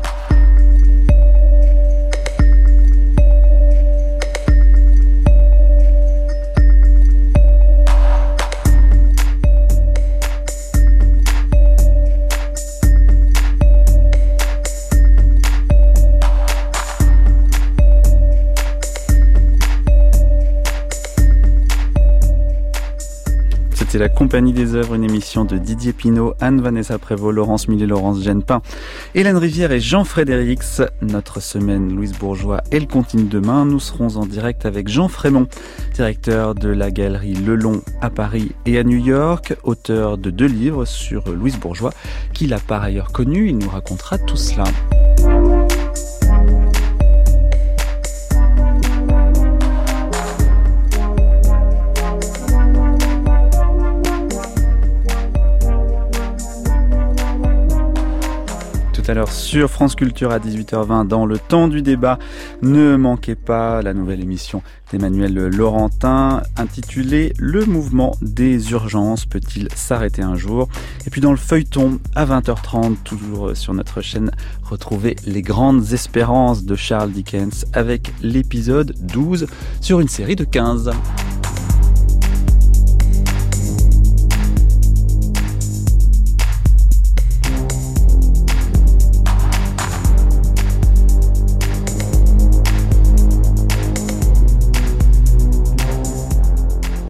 C'est la Compagnie des œuvres, une émission de Didier Pinault, Anne-Vanessa Prévost, Laurence Millet, Laurence Genepin, Hélène Rivière et Jean Frédérix. Notre semaine Louise Bourgeois, elle continue demain. Nous serons en direct avec Jean Frémont, directeur de la galerie Lelon à Paris et à New York, auteur de 2 livres sur Louise Bourgeois, qu'il a par ailleurs connu. Il nous racontera tout cela. Tout à l'heure sur France Culture à 18h20 dans le temps du débat. Ne manquez pas la nouvelle émission d'Emmanuel Laurentin intitulée « Le mouvement des urgences peut-il s'arrêter un jour ?» Et puis dans le feuilleton à 20h30, toujours sur notre chaîne, retrouvez les grandes espérances de Charles Dickens avec l'épisode 12 sur une série de 15.